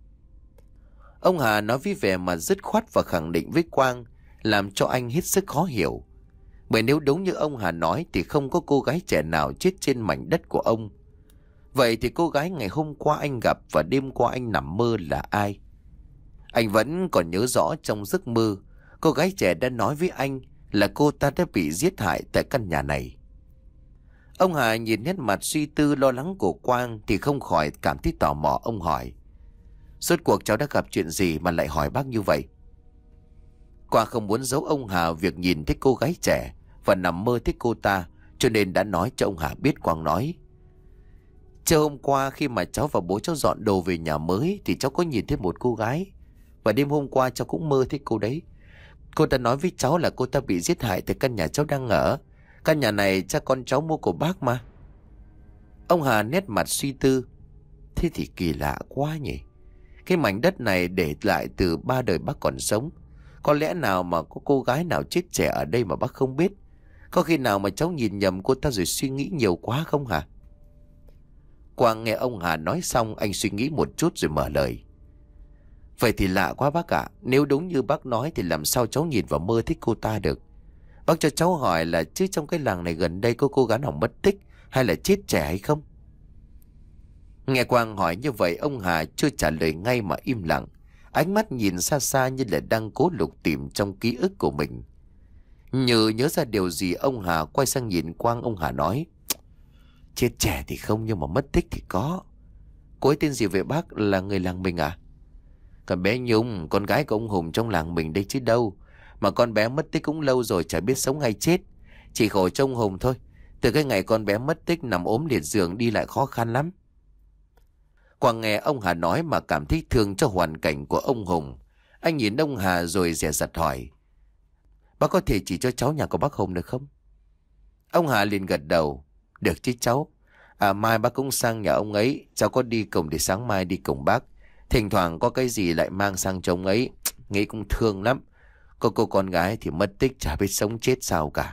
Ông Hà nói với vẻ mặt dứt khoát và khẳng định với Quang, làm cho anh hết sức khó hiểu. Bởi nếu đúng như ông Hà nói thì không có cô gái trẻ nào chết trên mảnh đất của ông. Vậy thì cô gái ngày hôm qua anh gặp và đêm qua anh nằm mơ là ai? Anh vẫn còn nhớ rõ trong giấc mơ, cô gái trẻ đã nói với anh là cô ta đã bị giết hại tại căn nhà này. Ông Hà nhìn nét mặt suy tư lo lắng của Quang thì không khỏi cảm thấy tò mò. Ông hỏi: Rốt cuộc cháu đã gặp chuyện gì mà lại hỏi bác như vậy? Quang không muốn giấu ông Hà việc nhìn thấy cô gái trẻ và nằm mơ thấy cô ta, cho nên đã nói cho ông Hà biết. Quang nói: Trưa hôm qua khi mà cháu và bố cháu dọn đồ về nhà mới thì cháu có nhìn thấy một cô gái. Và đêm hôm qua cháu cũng mơ thấy cô đấy. Cô ta nói với cháu là cô ta bị giết hại tại căn nhà cháu đang ở. Căn nhà này cha con cháu mua của bác mà. Ông Hà nét mặt suy tư: Thế thì kỳ lạ quá nhỉ. Cái mảnh đất này để lại từ ba đời bác còn sống. Có lẽ nào mà có cô gái nào chết trẻ ở đây mà bác không biết? Có khi nào mà cháu nhìn nhầm cô ta rồi suy nghĩ nhiều quá không hả? Quang nghe ông Hà nói xong, anh suy nghĩ một chút rồi mở lời: Vậy thì lạ quá bác ạ. Nếu đúng như bác nói thì làm sao cháu nhìn vào mơ thích cô ta được? Bác cho cháu hỏi là chứ trong cái làng này gần đây có cô gái nào mất tích hay là chết trẻ hay không? Nghe Quang hỏi như vậy, ông Hà chưa trả lời ngay mà im lặng, ánh mắt nhìn xa xa như là đang cố lục tìm trong ký ức của mình. Như nhớ ra điều gì, ông Hà quay sang nhìn Quang. Ông Hà nói: Chết trẻ thì không, nhưng mà mất tích thì có. Cô ấy tên gì vậy bác, là người làng mình à? Còn bé Nhung, con gái của ông Hùng trong làng mình đây chứ đâu. Mà con bé mất tích cũng lâu rồi, chả biết sống hay chết. Chỉ khổ trông Hùng thôi. Từ cái ngày con bé mất tích nằm ốm liệt giường, đi lại khó khăn lắm. Quang nghe ông Hà nói mà cảm thấy thương cho hoàn cảnh của ông Hùng. Anh nhìn ông Hà rồi dè dặt hỏi: Bác có thể chỉ cho cháu nhà của bác Hùng được không? Ông Hà liền gật đầu: Được chứ cháu. À, mai bác cũng sang nhà ông ấy. Cháu có đi cùng để sáng mai đi cùng bác. Thỉnh thoảng có cái gì lại mang sang cho ông ấy. Nghĩ cũng thương lắm. Có cô con gái thì mất tích chả biết sống chết sao cả.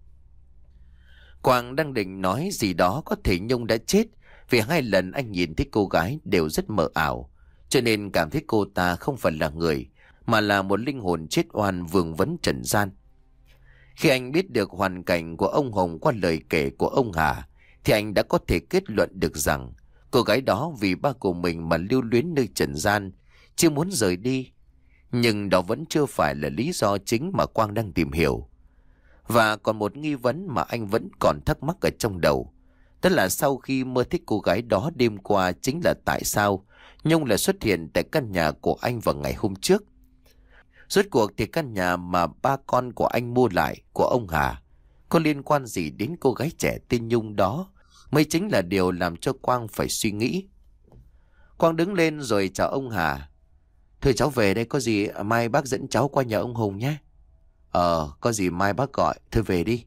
Quang đang định nói gì đó có thể Nhung đã chết, vì hai lần anh nhìn thấy cô gái đều rất mờ ảo, cho nên cảm thấy cô ta không phải là người, mà là một linh hồn chết oan vương vấn trần gian. Khi anh biết được hoàn cảnh của ông Hùng qua lời kể của ông Hà, thì anh đã có thể kết luận được rằng cô gái đó vì ba của mình mà lưu luyến nơi trần gian, chưa muốn rời đi. Nhưng đó vẫn chưa phải là lý do chính mà Quang đang tìm hiểu. Và còn một nghi vấn mà anh vẫn còn thắc mắc ở trong đầu. Tức là sau khi mơ thấy cô gái đó đêm qua, chính là tại sao Nhung lại xuất hiện tại căn nhà của anh vào ngày hôm trước. Rốt cuộc thì căn nhà mà ba con của anh mua lại của ông Hà có liên quan gì đến cô gái trẻ tên Nhung đó, mới chính là điều làm cho Quang phải suy nghĩ. Quang đứng lên rồi chào ông Hà: Thôi cháu về đây, có gì mai bác dẫn cháu qua nhà ông Hùng nhé. Ờ, có gì mai bác gọi, thôi về đi.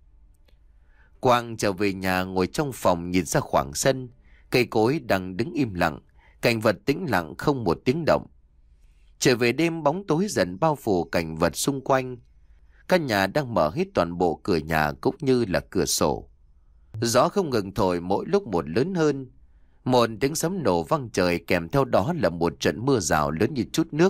Quang trở về nhà, ngồi trong phòng nhìn ra khoảng sân. Cây cối đang đứng im lặng, cảnh vật tĩnh lặng không một tiếng động. Trở về đêm, bóng tối dần bao phủ cảnh vật xung quanh. Căn nhà đang mở hết toàn bộ cửa nhà cũng như là cửa sổ. Gió không ngừng thổi, mỗi lúc một lớn hơn. Một tiếng sấm nổ vang trời, kèm theo đó là một trận mưa rào lớn như trút nước.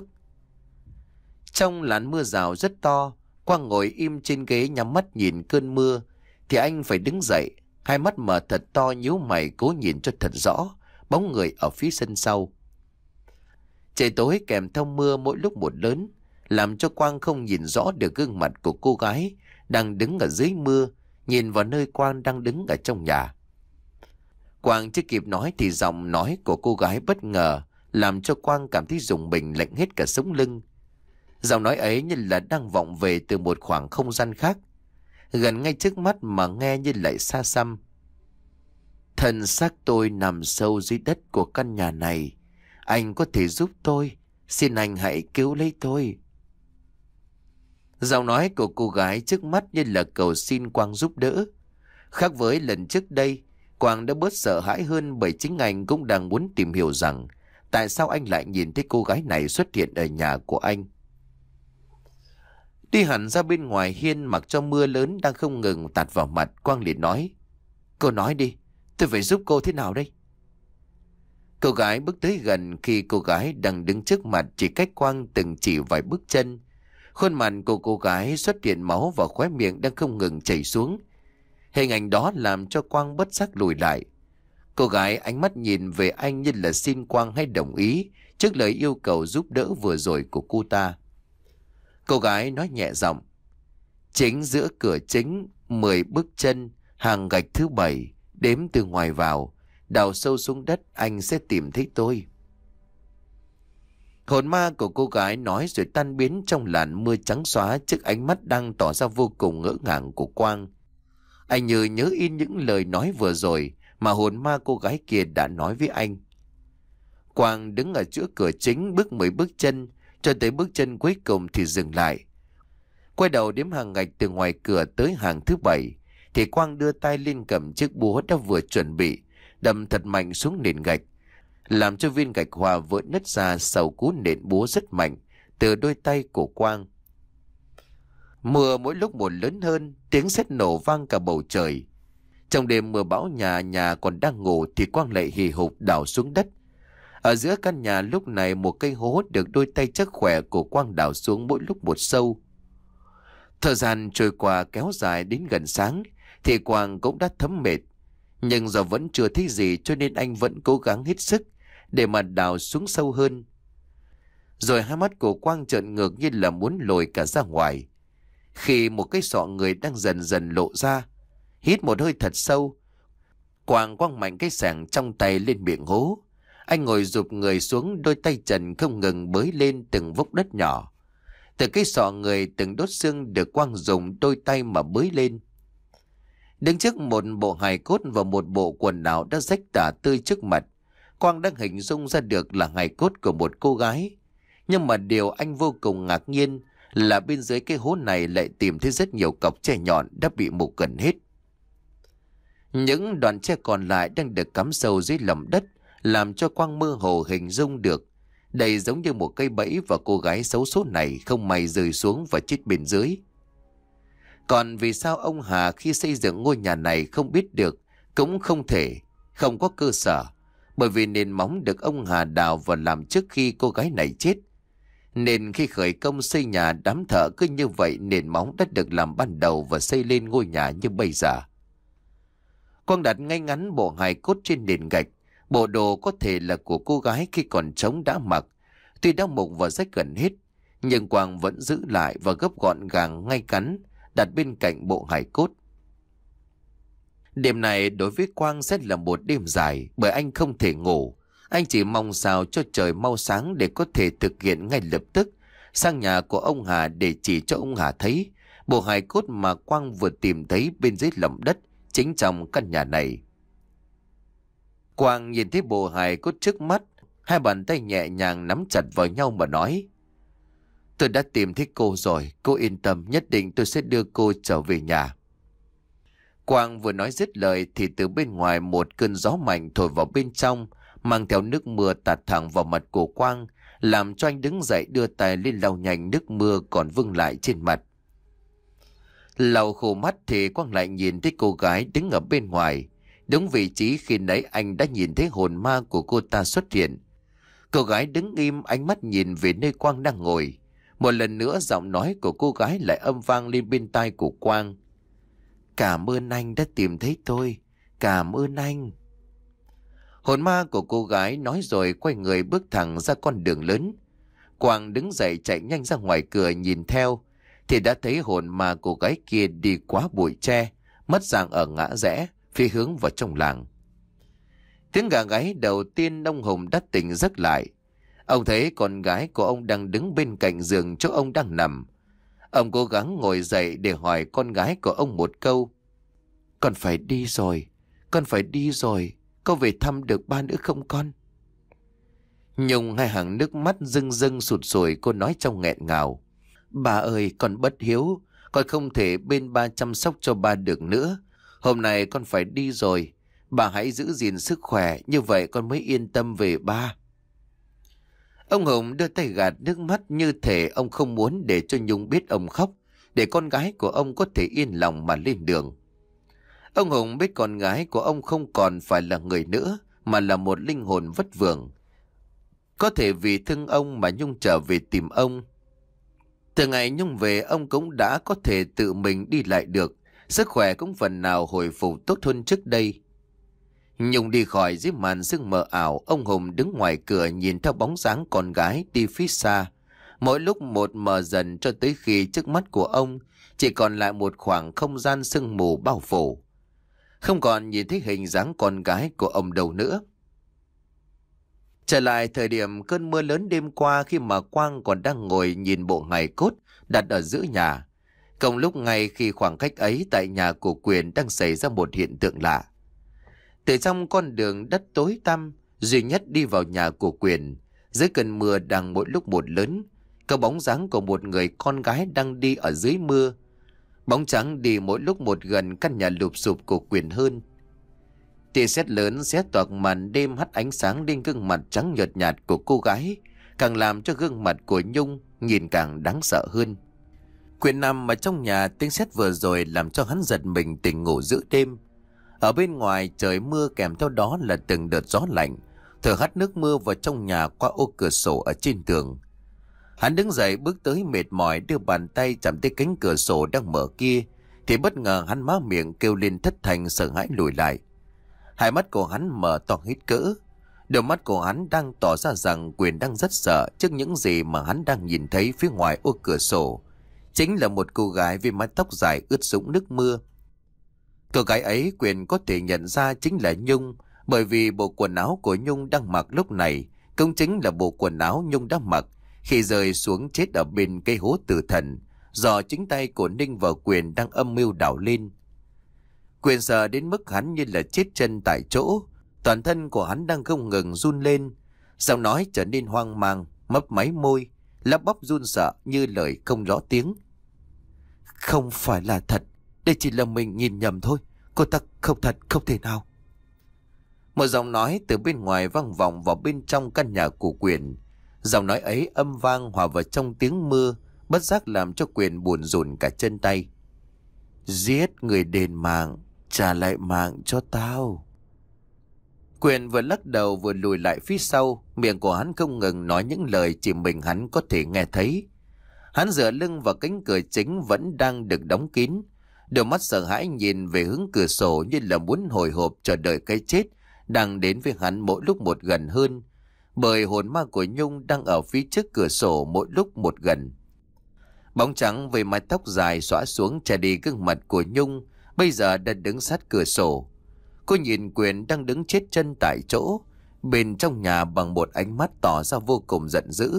Trong làn mưa rào rất to, Quang ngồi im trên ghế nhắm mắt nhìn cơn mưa, thì anh phải đứng dậy, hai mắt mở thật to, nhíu mày cố nhìn cho thật rõ bóng người ở phía sân sau. Trời tối kèm theo mưa mỗi lúc một lớn, làm cho Quang không nhìn rõ được gương mặt của cô gái đang đứng ở dưới mưa, nhìn vào nơi Quang đang đứng ở trong nhà. Quang chưa kịp nói thì giọng nói của cô gái bất ngờ làm cho Quang cảm thấy rùng mình lạnh hết cả sống lưng. Giọng nói ấy như là đang vọng về từ một khoảng không gian khác, gần ngay trước mắt mà nghe như lại xa xăm. Thân xác tôi nằm sâu dưới đất của căn nhà này. Anh có thể giúp tôi, xin anh hãy cứu lấy tôi. Giọng nói của cô gái trước mắt như là cầu xin Quang giúp đỡ. Khác với lần trước đây, Quang đã bớt sợ hãi hơn, bởi chính anh cũng đang muốn tìm hiểu rằng tại sao anh lại nhìn thấy cô gái này xuất hiện ở nhà của anh. Đi hẳn ra bên ngoài hiên, mặc cho mưa lớn đang không ngừng tạt vào mặt, Quang liền nói: Cô nói đi, tôi phải giúp cô thế nào đây? Cô gái bước tới gần, khi cô gái đang đứng trước mặt chỉ cách Quang từng chỉ vài bước chân. Khuôn mặt của cô gái xuất hiện máu và khóe miệng đang không ngừng chảy xuống. Hình ảnh đó làm cho Quang bất giác lùi lại. Cô gái ánh mắt nhìn về anh như là xin Quang hãy đồng ý trước lời yêu cầu giúp đỡ vừa rồi của cô ta. Cô gái nói nhẹ giọng: Chính giữa cửa chính, mười bước chân, hàng gạch thứ bảy, đếm từ ngoài vào, đào sâu xuống đất, anh sẽ tìm thấy tôi. Hồn ma của cô gái nói rồi tan biến trong làn mưa trắng xóa trước ánh mắt đang tỏ ra vô cùng ngỡ ngàng của Quang. Anh như nhớ in những lời nói vừa rồi mà hồn ma cô gái kia đã nói với anh. Quang đứng ở giữa cửa chính, bước mười bước chân, cho tới bước chân cuối cùng thì dừng lại. Quay đầu đếm hàng gạch từ ngoài cửa tới hàng thứ bảy, thì Quang đưa tay lên cầm chiếc búa đã vừa chuẩn bị, đâm thật mạnh xuống nền gạch, làm cho viên gạch hòa vỡ nứt ra sau cú nện búa rất mạnh từ đôi tay của Quang. Mưa mỗi lúc một lớn hơn, tiếng sét nổ vang cả bầu trời. Trong đêm mưa bão, nhà nhà còn đang ngủ thì Quang lại hì hục đào xuống đất. Ở giữa căn nhà lúc này một cây hố được đôi tay chắc khỏe của Quang đào xuống mỗi lúc một sâu. Thời gian trôi qua kéo dài đến gần sáng thì Quang cũng đã thấm mệt, Nhưng do vẫn chưa thấy gì cho nên anh vẫn cố gắng hết sức để mà đào xuống sâu hơn. Rồi hai mắt của Quang trợn ngược như là muốn lồi cả ra ngoài. Khi một cái sọ người đang dần dần lộ ra, hít một hơi thật sâu, Quang quăng mạnh cái xẻng trong tay lên miệng hố. Anh ngồi rụp người xuống, đôi tay trần không ngừng bới lên từng vốc đất nhỏ. Từ cái sọ người, từng đốt xương được Quang dùng đôi tay mà bới lên. Đứng trước một bộ hài cốt và một bộ quần áo đã rách tả tơi trước mặt, Quang đang hình dung ra được là hài cốt của một cô gái. Nhưng mà điều anh vô cùng ngạc nhiên là bên dưới cái hố này lại tìm thấy rất nhiều cọc tre nhọn đã bị mục gần hết. Những đoạn tre còn lại đang được cắm sâu dưới lòng đất, làm cho Quang mơ hồ hình dung được đây giống như một cây bẫy và cô gái xấu số này không may rơi xuống và chết bên dưới. Còn vì sao ông Hà khi xây dựng ngôi nhà này không biết được, cũng không thể, không có cơ sở, bởi vì nền móng được ông Hà đào và làm trước khi cô gái này chết. Nên khi khởi công xây nhà, đám thợ cứ như vậy nền móng đã được làm ban đầu và xây lên ngôi nhà như bây giờ. Quang đặt ngay ngắn bộ hài cốt trên nền gạch. Bộ đồ có thể là của cô gái khi còn trống đã mặc, tuy đã mục và rách gần hết, nhưng Quang vẫn giữ lại và gấp gọn gàng ngay ngắn đặt bên cạnh bộ hài cốt. Đêm này đối với Quang sẽ là một đêm dài, bởi anh không thể ngủ. Anh chỉ mong sao cho trời mau sáng để có thể thực hiện ngay lập tức sang nhà của ông Hà để chỉ cho ông Hà thấy bộ hài cốt mà Quang vừa tìm thấy bên dưới lòng đất chính trong căn nhà này. Quang nhìn thấy bộ hài cốt trước mắt, hai bàn tay nhẹ nhàng nắm chặt vào nhau mà nói: "Tôi đã tìm thấy cô rồi, cô yên tâm, nhất định tôi sẽ đưa cô trở về nhà." Quang vừa nói dứt lời thì từ bên ngoài một cơn gió mạnh thổi vào bên trong, mang theo nước mưa tạt thẳng vào mặt của Quang, làm cho anh đứng dậy đưa tay lên lau nhanh nước mưa còn vương lại trên mặt. Lau khô mắt thì Quang lại nhìn thấy cô gái đứng ở bên ngoài, đúng vị trí khi nãy anh đã nhìn thấy hồn ma của cô ta xuất hiện. Cô gái đứng im, ánh mắt nhìn về nơi Quang đang ngồi. Một lần nữa giọng nói của cô gái lại âm vang lên bên tai của Quang: "Cảm ơn anh đã tìm thấy tôi, cảm ơn anh." Hồn ma của cô gái nói rồi quay người bước thẳng ra con đường lớn. Quang đứng dậy chạy nhanh ra ngoài cửa nhìn theo, thì đã thấy hồn ma cô gái kia đi qua bụi tre, mất dạng ở ngã rẽ, phi hướng vào trong làng. Tiếng gà gáy đầu tiên ông Hùng đã tỉnh giấc lại. Ông thấy con gái của ông đang đứng bên cạnh giường chỗ ông đang nằm. Ông cố gắng ngồi dậy để hỏi con gái của ông một câu: "Con phải đi rồi, con phải đi rồi, con về thăm được ba nữa không con?" Nhung hai hàng nước mắt rưng rưng sụt sùi, cô nói trong nghẹn ngào: "Ba ơi, con bất hiếu, con không thể bên ba chăm sóc cho ba được nữa. Hôm nay con phải đi rồi, bà hãy giữ gìn sức khỏe, như vậy con mới yên tâm về ba." Ông Hùng đưa tay gạt nước mắt như thể ông không muốn để cho Nhung biết ông khóc, để con gái của ông có thể yên lòng mà lên đường. Ông Hùng biết con gái của ông không còn phải là người nữa, mà là một linh hồn vất vưởng. Có thể vì thương ông mà Nhung trở về tìm ông. Từ ngày Nhung về, ông cũng đã có thể tự mình đi lại được, sức khỏe cũng phần nào hồi phục tốt hơn trước đây. Nhung đi khỏi dưới màn sương mờ ảo, ông Hùng đứng ngoài cửa nhìn theo bóng dáng con gái đi phía xa. Mỗi lúc một mờ dần cho tới khi trước mắt của ông chỉ còn lại một khoảng không gian sương mù bao phủ. Không còn nhìn thấy hình dáng con gái của ông đâu nữa. Trở lại thời điểm cơn mưa lớn đêm qua, khi mà Quang còn đang ngồi nhìn bộ hài cốt đặt ở giữa nhà. Cùng lúc ngay khi khoảng cách ấy, tại nhà của Quyền đang xảy ra một hiện tượng lạ. Từ trong con đường đất tối tăm duy nhất đi vào nhà của Quyền, dưới cơn mưa đang mỗi lúc một lớn, có bóng dáng của một người con gái đang đi ở dưới mưa. Bóng trắng đi mỗi lúc một gần căn nhà lụp xụp của Quyền hơn. Tia sét lớn xé toạc màn đêm hắt ánh sáng lên gương mặt trắng nhợt nhạt của cô gái, càng làm cho gương mặt của Nhung nhìn càng đáng sợ hơn. Quyền nằm ở trong nhà, tiếng sét vừa rồi làm cho hắn giật mình tỉnh ngủ giữa đêm. Ở bên ngoài trời mưa, kèm theo đó là từng đợt gió lạnh thổi hắt nước mưa vào trong nhà qua ô cửa sổ ở trên tường. Hắn đứng dậy bước tới mệt mỏi, đưa bàn tay chạm tới cánh cửa sổ đang mở kia, thì bất ngờ hắn má miệng kêu lên thất thanh sợ hãi lùi lại. Hai mắt của hắn mở to hết cỡ. Đôi mắt của hắn đang tỏ ra rằng Quyền đang rất sợ trước những gì mà hắn đang nhìn thấy phía ngoài ô cửa sổ. Chính là một cô gái với mái tóc dài ướt sũng nước mưa. Cô gái ấy Quyền có thể nhận ra chính là Nhung, bởi vì bộ quần áo của Nhung đang mặc lúc này cũng chính là bộ quần áo Nhung đã mặc khi rơi xuống chết ở bên cây hố tử thần, do chính tay của Ninh và Quyền đang âm mưu đào lên. Quyền sợ đến mức hắn như là chết chân tại chỗ, toàn thân của hắn đang không ngừng run lên, giọng nói trở nên hoang mang, mấp máy môi, lắp bắp run sợ như lời không rõ tiếng. Không phải là thật, đây chỉ là mình nhìn nhầm thôi, cô ta không thật, không thể nào. Một giọng nói từ bên ngoài vang vọng vào bên trong căn nhà của Quyền. Giọng nói ấy âm vang hòa vào trong tiếng mưa, bất giác làm cho Quyền buồn rùn cả chân tay. Giết người đền mạng, trả lại mạng cho tao. Quyền vừa lắc đầu vừa lùi lại phía sau, miệng của hắn không ngừng nói những lời chỉ mình hắn có thể nghe thấy. Hắn dựa lưng vào cánh cửa chính vẫn đang được đóng kín, đôi mắt sợ hãi nhìn về hướng cửa sổ như là muốn hồi hộp chờ đợi cái chết đang đến với hắn mỗi lúc một gần hơn, bởi hồn ma của Nhung đang ở phía trước cửa sổ mỗi lúc một gần. Bóng trắng với mái tóc dài xõa xuống che đi gương mặt của Nhung bây giờ đã đứng sát cửa sổ. Cô nhìn Quyền đang đứng chết chân tại chỗ bên trong nhà bằng một ánh mắt tỏ ra vô cùng giận dữ.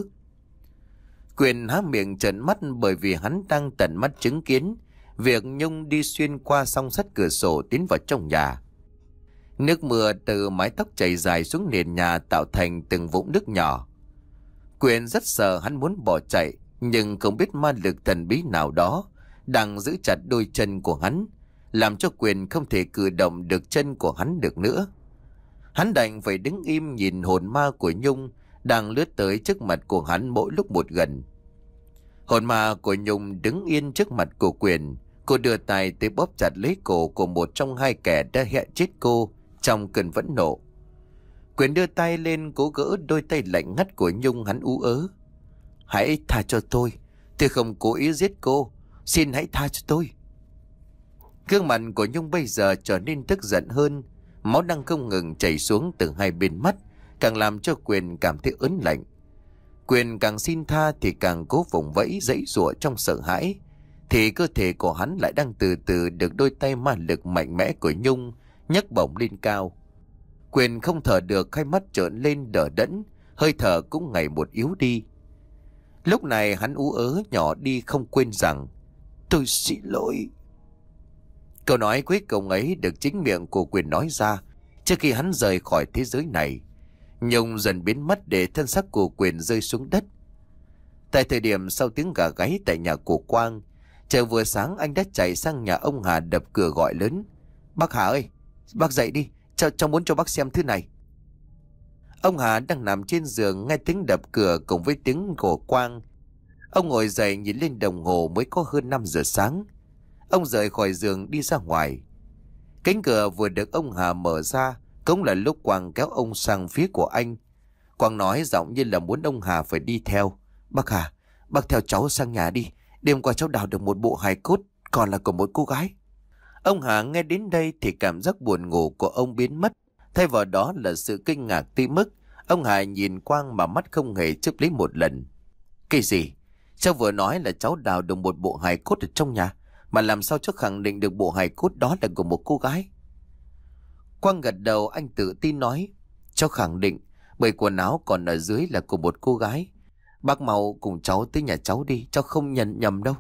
Quyền há miệng trợn mắt bởi vì hắn đang tận mắt chứng kiến việc Nhung đi xuyên qua song sắt cửa sổ tiến vào trong nhà. Nước mưa từ mái tóc chảy dài xuống nền nhà tạo thành từng vũng nước nhỏ. Quyền rất sợ, hắn muốn bỏ chạy, nhưng không biết ma lực thần bí nào đó đang giữ chặt đôi chân của hắn, làm cho Quyền không thể cử động được chân của hắn được nữa. Hắn đành phải đứng im nhìn hồn ma của Nhung đang lướt tới trước mặt của hắn mỗi lúc một gần. Hồn ma của Nhung đứng yên trước mặt của Quyền. Cô đưa tay tới bóp chặt lấy cổ của một trong hai kẻ đã hẹn chết cô trong cơn phẫn nộ. Quyền đưa tay lên cố gỡ đôi tay lạnh ngắt của Nhung, hắn ú ớ. Hãy tha cho tôi, tôi không cố ý giết cô, xin hãy tha cho tôi. Gương mặt của Nhung bây giờ trở nên tức giận hơn, máu đang không ngừng chảy xuống từ hai bên mắt, càng làm cho Quyền cảm thấy ớn lạnh. Quyền càng xin tha thì càng cố vùng vẫy giãy giụa trong sợ hãi, thì cơ thể của hắn lại đang từ từ được đôi tay ma lực mạnh mẽ của Nhung nhấc bổng lên cao. Quyền không thở được, hai mắt trợn lên đờ đẫn, hơi thở cũng ngày một yếu đi. Lúc này hắn ú ớ nhỏ đi, không quên rằng tôi xin lỗi. Câu nói cuối cùng ấy được chính miệng của Quyền nói ra trước khi hắn rời khỏi thế giới này. Nhung dần biến mất để thân xác của Quyền rơi xuống đất. Tại thời điểm sau tiếng gà gáy tại nhà của Quang, trời vừa sáng, anh đã chạy sang nhà ông Hà đập cửa gọi lớn. Bác Hà ơi, bác dậy đi, cháu, cháu muốn cho bác xem thứ này. Ông Hà đang nằm trên giường nghe tiếng đập cửa cùng với tiếng của Quang. Ông ngồi dậy nhìn lên đồng hồ mới có hơn năm giờ sáng. Ông rời khỏi giường đi ra ngoài. Cánh cửa vừa được ông Hà mở ra cũng là lúc Quang kéo ông sang phía của anh. Quang nói giọng như là muốn ông Hà phải đi theo. Bác Hà, bác theo cháu sang nhà đi. Đêm qua cháu đào được một bộ hài cốt, còn là của một cô gái. Ông Hà nghe đến đây thì cảm giác buồn ngủ của ông biến mất, thay vào đó là sự kinh ngạc tới mức ông Hà nhìn Quang mà mắt không hề chớp lấy một lần. Cái gì? Cháu vừa nói là cháu đào được một bộ hài cốt ở trong nhà, mà làm sao cháu khẳng định được bộ hài cốt đó là của một cô gái? Quang gật đầu, anh tự tin nói. Cháu khẳng định, bởi quần áo còn ở dưới là của một cô gái. Bác mau cùng cháu tới nhà cháu đi, cháu không nhận nhầm đâu.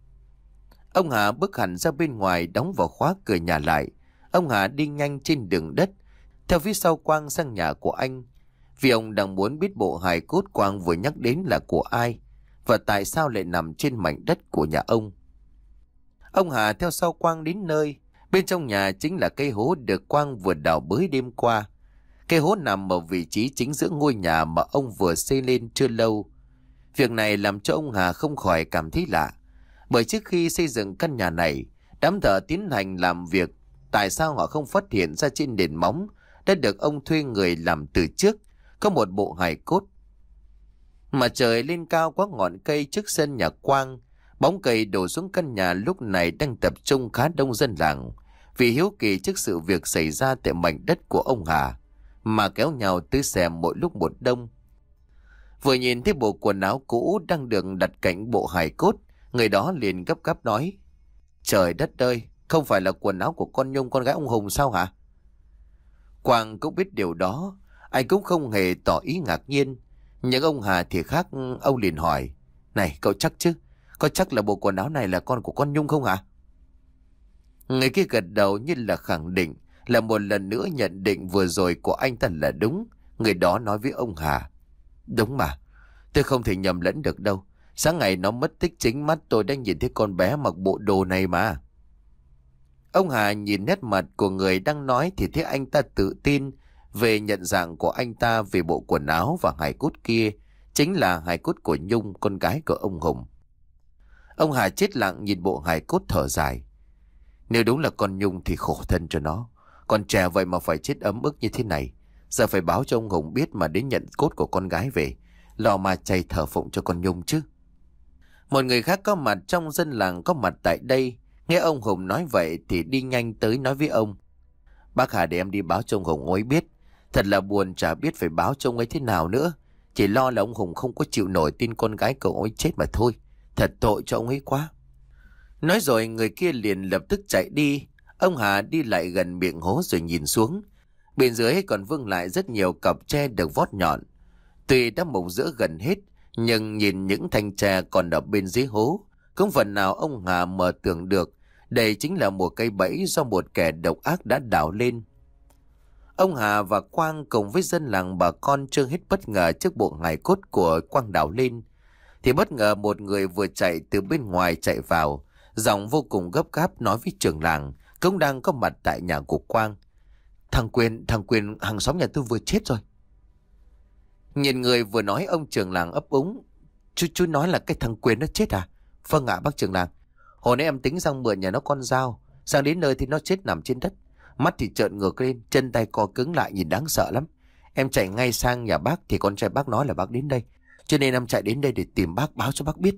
Ông Hà bước hẳn ra bên ngoài, đóng vào khóa cửa nhà lại. Ông Hà đi nhanh trên đường đất theo phía sau Quang sang nhà của anh, vì ông đang muốn biết bộ hài cốt Quang vừa nhắc đến là của ai và tại sao lại nằm trên mảnh đất của nhà ông. Ông Hà theo sau Quang đến nơi. Bên trong nhà chính là cây hố được Quang vừa đào bới đêm qua. Cây hố nằm ở vị trí chính giữa ngôi nhà mà ông vừa xây lên chưa lâu. Việc này làm cho ông Hà không khỏi cảm thấy lạ, bởi trước khi xây dựng căn nhà này, đám thợ tiến hành làm việc, tại sao họ không phát hiện ra trên nền móng đã được ông thuê người làm từ trước có một bộ hài cốt. Mà trời lên cao quá ngọn cây trước sân nhà Quang, bóng cây đổ xuống căn nhà lúc này đang tập trung khá đông dân làng, Vì hiếu kỳ trước sự việc xảy ra tại mảnh đất của ông Hà mà kéo nhau tới xem mỗi lúc một đông. Vừa nhìn thấy bộ quần áo cũ đang được đặt cạnh bộ hài cốt, người đó liền gấp gáp nói: Trời đất ơi, không phải là quần áo của con Nhung con gái ông Hùng sao hả? Quang cũng biết điều đó, anh cũng không hề tỏ ý ngạc nhiên. Nhưng ông Hà thì khác, ông liền hỏi: Này cậu chắc chứ? Có chắc là bộ quần áo này là con của con Nhung không hả? Người kia gật đầu như là khẳng định, là một lần nữa nhận định vừa rồi của anh ta là đúng. Người đó nói với ông Hà: Đúng mà, tôi không thể nhầm lẫn được đâu. Sáng ngày nó mất tích chính mắt tôi đã nhìn thấy con bé mặc bộ đồ này mà. Ông Hà nhìn nét mặt của người đang nói thì thấy anh ta tự tin về nhận dạng của anh ta về bộ quần áo và hài cốt kia chính là hài cốt của Nhung, con gái của ông Hùng. Ông Hà chết lặng nhìn bộ hài cốt thở dài. Nếu đúng là con Nhung thì khổ thân cho nó. Còn trẻ vậy mà phải chết ấm ức như thế này. Giờ phải báo cho ông Hùng biết mà đến nhận cốt của con gái về, lò mà chay thờ phụng cho con Nhung chứ. Một người khác có mặt trong dân làng có mặt tại đây, nghe ông Hùng nói vậy thì đi nhanh tới nói với ông: Bác Hà, để em đi báo cho ông Hùng ấy biết. Thật là buồn, chả biết phải báo cho ông ấy thế nào nữa. Chỉ lo là ông Hùng không có chịu nổi tin con gái cậu ấy chết mà thôi. Thật tội cho ông ấy quá. Nói rồi người kia liền lập tức chạy đi. Ông Hà đi lại gần miệng hố rồi nhìn xuống. Bên dưới còn vương lại rất nhiều cọc tre được vót nhọn. Tuy đã mục rỡ gần hết, nhưng nhìn những thanh tre còn ở bên dưới hố, cũng phần nào ông Hà mơ tưởng được đây chính là một cây bẫy do một kẻ độc ác đã đào lên. Ông Hà và Quang cùng với dân làng bà con trơ hết bất ngờ trước bộ hài cốt của Quang đào lên. Thì bất ngờ một người vừa chạy từ bên ngoài chạy vào, giọng vô cùng gấp gáp nói với trưởng làng cũng đang có mặt tại nhà của Quang: Thằng Quyền, thằng Quyền hàng xóm nhà tôi vừa chết rồi. Nhìn người vừa nói, ông trưởng làng ấp úng: Chú chú nói là cái thằng Quyền nó chết à? Vâng ạ bác trưởng làng. Hồi nãy em tính sang mượn nhà nó con dao, sang đến nơi thì nó chết nằm trên đất. Mắt thì trợn ngược lên, chân tay co cứng lại nhìn đáng sợ lắm. Em chạy ngay sang nhà bác thì con trai bác nói là bác đến đây, cho nên em chạy đến đây để tìm bác, báo cho bác biết.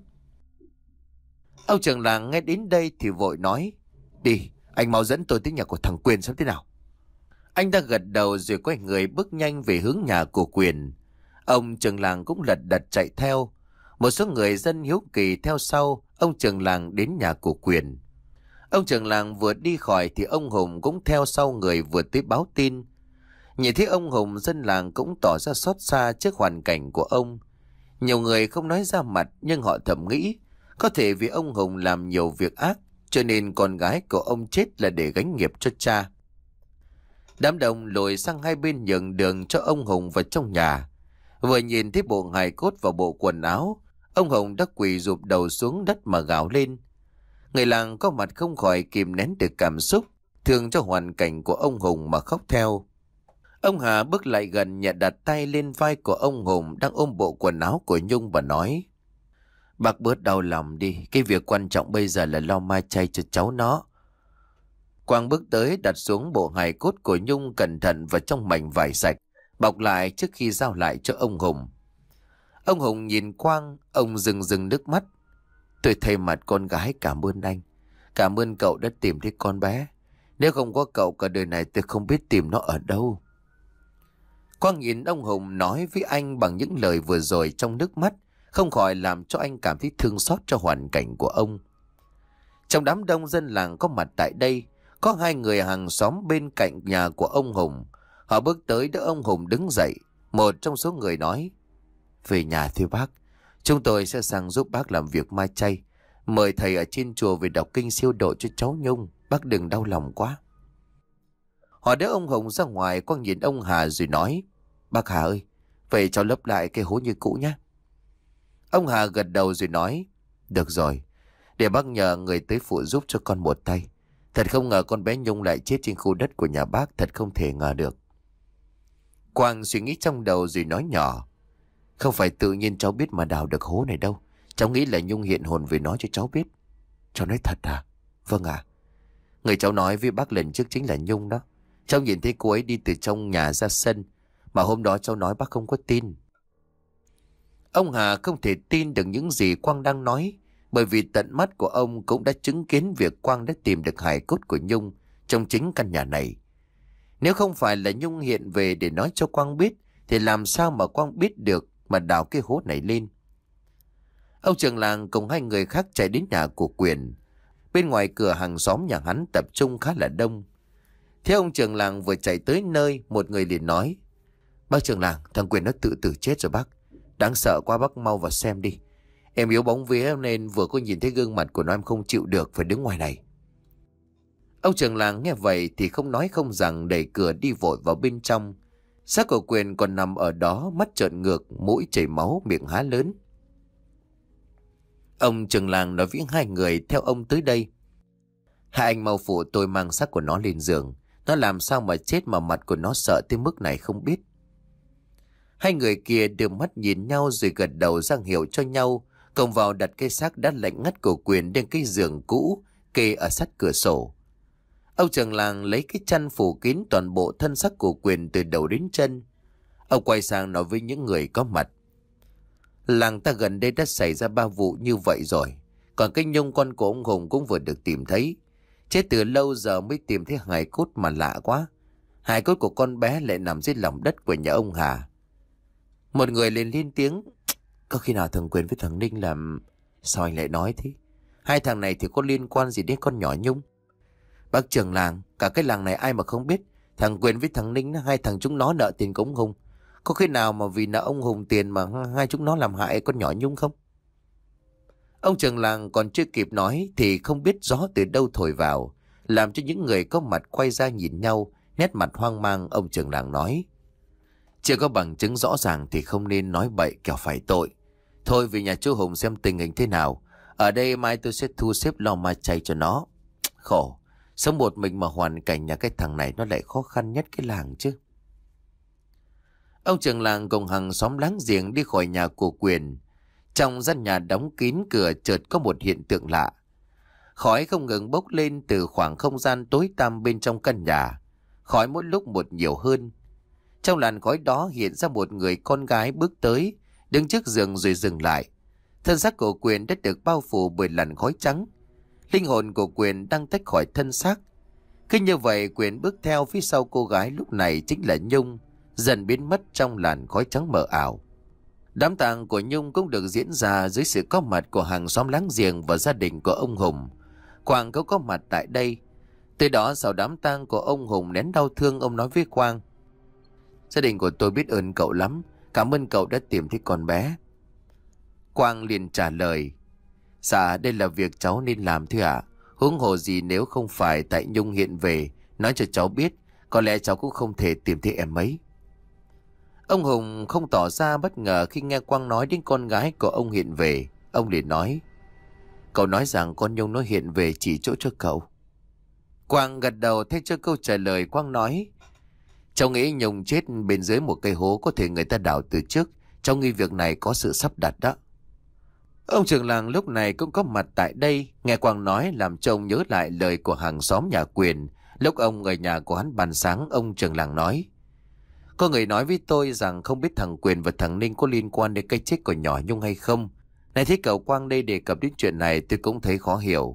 Ông trưởng làng nghe đến đây thì vội nói: Đi, anh mau dẫn tôi tới nhà của thằng Quyền xem thế nào. Anh ta gật đầu rồi quay người bước nhanh về hướng nhà của Quyền. Ông trưởng làng cũng lật đật chạy theo. Một số người dân hiếu kỳ theo sau ông trưởng làng đến nhà của Quyền. Ông trưởng làng vừa đi khỏi thì ông Hùng cũng theo sau người vừa tới báo tin. Nhìn thấy ông Hùng, dân làng cũng tỏ ra xót xa trước hoàn cảnh của ông. Nhiều người không nói ra mặt nhưng họ thầm nghĩ có thể vì ông Hùng làm nhiều việc ác cho nên con gái của ông chết là để gánh nghiệp cho cha. Đám đông lùi sang hai bên nhường đường cho ông Hùng vào trong nhà. Vừa nhìn thấy bộ hài cốt và bộ quần áo, ông Hùng đã quỳ rụp đầu xuống đất mà gào lên. Người làng có mặt không khỏi kìm nén được cảm xúc thương cho hoàn cảnh của ông Hùng mà khóc theo. Ông Hà bước lại gần, nhẹ đặt tay lên vai của ông Hùng đang ôm bộ quần áo của Nhung và nói: Bác bớt đau lòng đi, cái việc quan trọng bây giờ là lo ma chay cho cháu nó. Quang bước tới đặt xuống bộ hài cốt của Nhung cẩn thận vào trong mảnh vải sạch, bọc lại trước khi giao lại cho ông Hùng. Ông Hùng nhìn Quang, ông rưng rưng nước mắt. Tôi thay mặt con gái cảm ơn anh. Cảm ơn cậu đã tìm thấy con bé. Nếu không có cậu cả đời này tôi không biết tìm nó ở đâu. Quang nhìn ông Hùng nói với anh bằng những lời vừa rồi trong nước mắt, không khỏi làm cho anh cảm thấy thương xót cho hoàn cảnh của ông. Trong đám đông dân làng có mặt tại đây, có hai người hàng xóm bên cạnh nhà của ông Hùng. Họ bước tới đỡ ông Hùng đứng dậy. Một trong số người nói: Về nhà thưa bác, chúng tôi sẽ sang giúp bác làm việc mai chay. Mời thầy ở trên chùa về đọc kinh siêu độ cho cháu Nhung, bác đừng đau lòng quá. Họ đỡ ông Hùng ra ngoài. Quang nhìn ông Hà rồi nói: Bác Hà ơi, vậy cháu lấp lại cái hố như cũ nhé. Ông Hà gật đầu rồi nói: Được rồi, để bác nhờ người tới phụ giúp cho con một tay. Thật không ngờ con bé Nhung lại chết trên khu đất của nhà bác, thật không thể ngờ được. Quang suy nghĩ trong đầu rồi nói nhỏ: Không phải tự nhiên cháu biết mà đào được hố này đâu. Cháu nghĩ là Nhung hiện hồn về nói cho cháu biết. Cháu nói thật à? Vâng ạ. À. Người cháu nói với bác lần trước chính là Nhung đó. Cháu nhìn thấy cô ấy đi từ trong nhà ra sân, mà hôm đó cháu nói bác không có tin. Ông Hà không thể tin được những gì Quang đang nói, bởi vì tận mắt của ông cũng đã chứng kiến việc Quang đã tìm được hài cốt của Nhung trong chính căn nhà này. Nếu không phải là Nhung hiện về để nói cho Quang biết, thì làm sao mà Quang biết được mà đào cái hố này lên. Ông trưởng làng cùng hai người khác chạy đến nhà của Quyền. Bên ngoài cửa hàng xóm nhà hắn tập trung khá là đông. Thế ông trưởng làng vừa chạy tới nơi, một người liền nói: "Bác trưởng làng, thằng Quyền nó tự tử chết rồi bác. Đáng sợ quá bác, mau vào xem đi. Em yếu bóng vía nên vừa có nhìn thấy gương mặt của nó em không chịu được, phải đứng ngoài này." Ông trưởng làng nghe vậy thì không nói không rằng đẩy cửa đi vội vào bên trong. Xác của Quyền còn nằm ở đó, mắt trợn ngược, mũi chảy máu, miệng há lớn. Ông trưởng làng nói với hai người theo ông tới đây: "Hai anh mau phụ tôi mang xác của nó lên giường. Nó làm sao mà chết mà mặt của nó sợ tới mức này không biết." Hai người kia đưa mắt nhìn nhau rồi gật đầu ra hiệu cho nhau, cùng vào đặt cái xác đã lạnh ngắt của Quyền lên cái giường cũ kê ở sát cửa sổ. Ông trưởng làng lấy cái chăn phủ kín toàn bộ thân xác của Quyền từ đầu đến chân. Ông quay sang nói với những người có mặt: "Làng ta gần đây đã xảy ra ba vụ như vậy rồi. Còn cái Nhung con của ông Hùng cũng vừa được tìm thấy. Chết từ lâu giờ mới tìm thấy hài cốt mà lạ quá. Hài cốt của con bé lại nằm dưới lòng đất của nhà ông Hà." Một người liền lên tiếng: "Có khi nào thằng Quyền với thằng Ninh làm..." "Sao anh lại nói thế? Hai thằng này thì có liên quan gì đến con nhỏ Nhung?" "Bác trưởng làng, cả cái làng này ai mà không biết thằng Quyền với thằng Ninh, hai thằng chúng nó nợ tiền của ông Hùng. Có khi nào mà vì nợ ông Hùng tiền mà hai chúng nó làm hại con nhỏ Nhung không?" Ông trưởng làng còn chưa kịp nói thì không biết gió từ đâu thổi vào, làm cho những người có mặt quay ra nhìn nhau, nét mặt hoang mang. Ông trưởng làng nói: "Chưa có bằng chứng rõ ràng thì không nên nói bậy kẻo phải tội. Thôi về nhà chú Hùng xem tình hình thế nào. Ở đây mai tôi sẽ thu xếp lo ma chay cho nó. Khổ, sống một mình mà hoàn cảnh nhà cái thằng này nó lại khó khăn nhất cái làng chứ." Ông trưởng làng cùng hàng xóm láng giềng đi khỏi nhà của Quyền. Trong gian nhà đóng kín cửa chợt có một hiện tượng lạ. Khói không ngừng bốc lên từ khoảng không gian tối tăm bên trong căn nhà. Khói mỗi lúc một nhiều hơn. Trong làn khói đó hiện ra một người con gái bước tới, đứng trước giường rồi dừng lại. Thân xác của Quyền đã được bao phủ bởi làn khói trắng. Linh hồn của Quyền đang tách khỏi thân xác. Cứ như vậy Quyền bước theo phía sau cô gái lúc này chính là Nhung, dần biến mất trong làn khói trắng mờ ảo. Đám tang của Nhung cũng được diễn ra dưới sự có mặt của hàng xóm láng giềng và gia đình của ông Hùng. Quang cũng có mặt tại đây. Từ đó sau đám tang của ông Hùng nén đau thương, ông nói với Quang: "Gia đình của tôi biết ơn cậu lắm. Cảm ơn cậu đã tìm thấy con bé." Quang liền trả lời: "Dạ đây là việc cháu nên làm thôi ạ. Huống hồ gì nếu không phải tại Nhung hiện về nói cho cháu biết, có lẽ cháu cũng không thể tìm thấy em ấy." Ông Hùng không tỏ ra bất ngờ khi nghe Quang nói đến con gái của ông hiện về. Ông liền nói: "Cậu nói rằng con Nhung nó hiện về chỉ chỗ cho cậu." Quang gật đầu thay cho câu trả lời. Quang nói: "Cháu nghĩ Nhung chết bên dưới một cây hố có thể người ta đào từ trước. Cháu nghi việc này có sự sắp đặt đó." Ông trưởng làng lúc này cũng có mặt tại đây. Nghe Quang nói làm cho ông nhớ lại lời của hàng xóm nhà Quyền. Lúc ông ở nhà của hắn bàn sáng, ông trưởng làng nói: "Có người nói với tôi rằng không biết thằng Quyền và thằng Ninh có liên quan đến cái chết của nhỏ Nhung hay không. Này thấy cậu Quang đây đề cập đến chuyện này tôi cũng thấy khó hiểu."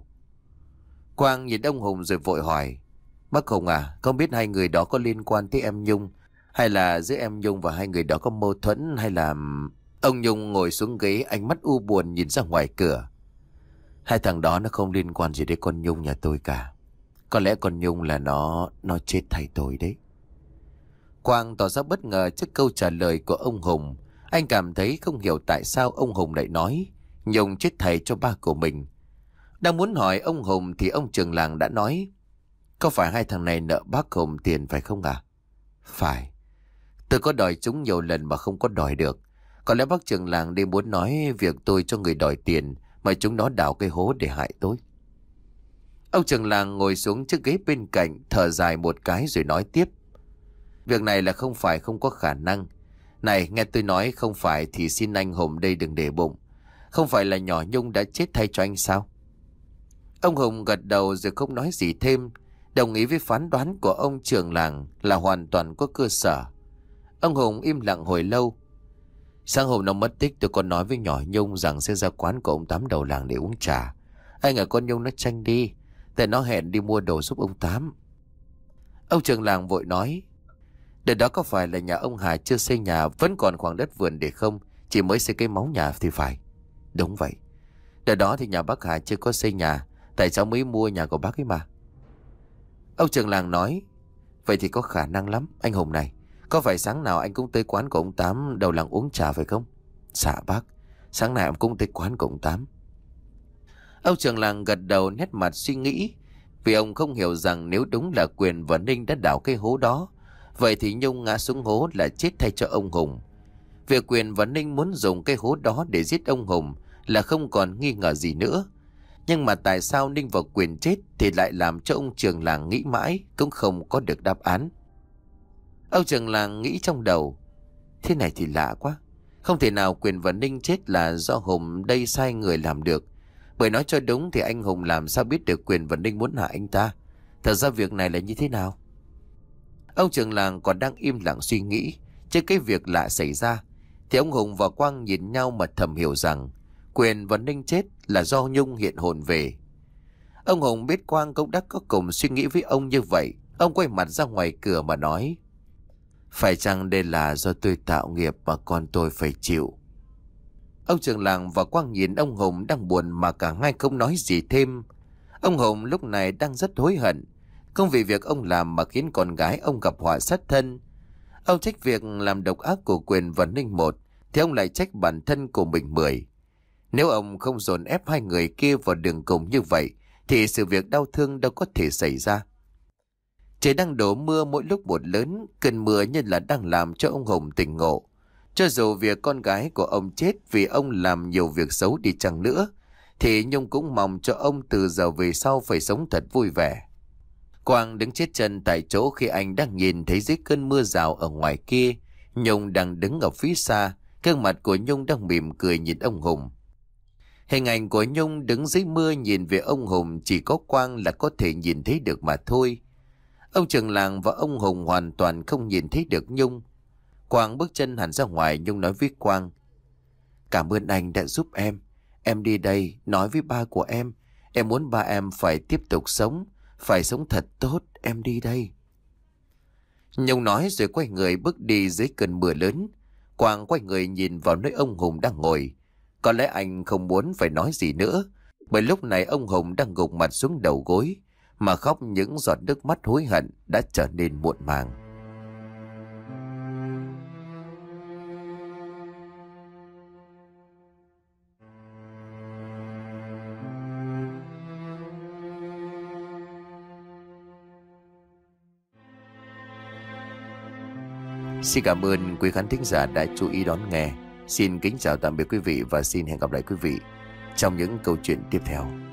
Quang nhìn ông Hùng rồi vội hỏi: "Bác Hùng à, không biết hai người đó có liên quan tới em Nhung, hay là giữa em Nhung và hai người đó có mâu thuẫn, hay là..." Ông Nhung ngồi xuống ghế, ánh mắt u buồn nhìn ra ngoài cửa. "Hai thằng đó nó không liên quan gì đến con Nhung nhà tôi cả. Có lẽ con Nhung là nó, nó chết thay tôi đấy." Quang tỏ ra bất ngờ trước câu trả lời của ông Hùng. Anh cảm thấy không hiểu tại sao ông Hùng lại nói Nhung chết thầy cho ba của mình. Đang muốn hỏi ông Hùng thì ông trưởng làng đã nói: "Có phải hai thằng này nợ bác Hùng tiền phải không à?" "Phải. Tôi có đòi chúng nhiều lần mà không có đòi được. Có lẽ bác trưởng làng đi muốn nói việc tôi cho người đòi tiền mà chúng nó đào cái hố để hại tôi." Ông trưởng làng ngồi xuống chiếc ghế bên cạnh, thở dài một cái rồi nói tiếp: "Việc này là không phải không có khả năng. Này, nghe tôi nói không phải thì xin anh Hùng đây đừng để bụng. Không phải là nhỏ Nhung đã chết thay cho anh sao?" Ông Hùng gật đầu rồi không nói gì thêm, đồng ý với phán đoán của ông trưởng làng là hoàn toàn có cơ sở. Ông Hùng im lặng hồi lâu. "Sáng hôm nó mất tích tôi còn nói với nhỏ Nhung rằng sẽ ra quán của ông Tám đầu làng để uống trà. Anh ở con Nhung nó tranh đi, tại nó hẹn đi mua đồ giúp ông Tám." Ông trưởng làng vội nói: Đợt đó có phải là nhà ông Hà chưa xây nhà, vẫn còn khoảng đất vườn để không? Chỉ mới xây cái móng nhà thì phải. Đúng vậy. Đợt đó thì nhà bác Hà chưa có xây nhà, tại cháu mới mua nhà của bác ấy mà. Ông trưởng làng nói: Vậy thì có khả năng lắm. Anh Hùng này, có phải sáng nào anh cũng tới quán của ông Tám đầu làng uống trà phải không? Dạ bác, sáng nào em cũng tới quán của ông Tám. Ông trưởng làng gật đầu, nét mặt suy nghĩ, vì ông không hiểu rằng nếu đúng là Quyền và Ninh đã đào cái hố đó, vậy thì Nhung ngã xuống hố là chết thay cho ông Hùng. Việc Quyền và Ninh muốn dùng cái hố đó để giết ông Hùng là không còn nghi ngờ gì nữa. Nhưng mà tại sao Ninh và Quyền chết thì lại làm cho ông trưởng làng nghĩ mãi cũng không có được đáp án. Ông trưởng làng nghĩ trong đầu: Thế này thì lạ quá. Không thể nào Quyền và Ninh chết là do Hùng đây sai người làm được. Bởi nói cho đúng thì anh Hùng làm sao biết được Quyền và Ninh muốn hại anh ta? Thật ra việc này là như thế nào? Ông trưởng làng còn đang im lặng suy nghĩ, trước cái việc lạ xảy ra, thì ông Hùng và Quang nhìn nhau mà thầm hiểu rằng Quyền và Ninh chết là do Nhung hiện hồn về. Ông Hùng biết Quang cũng đã có cùng suy nghĩ với ông như vậy. Ông quay mặt ra ngoài cửa mà nói: Phải chăng đây là do tôi tạo nghiệp mà con tôi phải chịu? Ông trưởng làng và Quang nhìn ông Hùng đang buồn mà cả hai không nói gì thêm. Ông Hùng lúc này đang rất hối hận, không vì việc ông làm mà khiến con gái ông gặp họa sát thân. Ông trách việc làm độc ác của Quyền và Ninh một, thì ông lại trách bản thân của mình mười. Nếu ông không dồn ép hai người kia vào đường cùng như vậy, thì sự việc đau thương đâu có thể xảy ra. Trời đang đổ mưa mỗi lúc một lớn, cơn mưa như là đang làm cho ông Hùng tỉnh ngộ. Cho dù việc con gái của ông chết vì ông làm nhiều việc xấu đi chăng nữa, thì Nhung cũng mong cho ông từ giờ về sau phải sống thật vui vẻ. Quang đứng chết chân tại chỗ khi anh đang nhìn thấy dưới cơn mưa rào ở ngoài kia, Nhung đang đứng ở phía xa, gương mặt của Nhung đang mỉm cười nhìn ông Hùng. Hình ảnh của Nhung đứng dưới mưa nhìn về ông Hùng chỉ có Quang là có thể nhìn thấy được mà thôi. Ông trưởng làng và ông Hùng hoàn toàn không nhìn thấy được Nhung. Quang bước chân hẳn ra ngoài. Nhung nói với Quang: Cảm ơn anh đã giúp em. Em đi đây nói với ba của em. Em muốn ba em phải tiếp tục sống, phải sống thật tốt. Em đi đây. Nhung nói rồi quay người bước đi dưới cơn mưa lớn. Quang quay người nhìn vào nơi ông Hùng đang ngồi. Có lẽ anh không muốn phải nói gì nữa, bởi lúc này ông Hùng đang gục mặt xuống đầu gối mà khóc những giọt nước mắt hối hận đã trở nên muộn màng. Xin cảm ơn quý khán thính giả đã chú ý đón nghe. Xin kính chào tạm biệt quý vị và xin hẹn gặp lại quý vị trong những câu chuyện tiếp theo.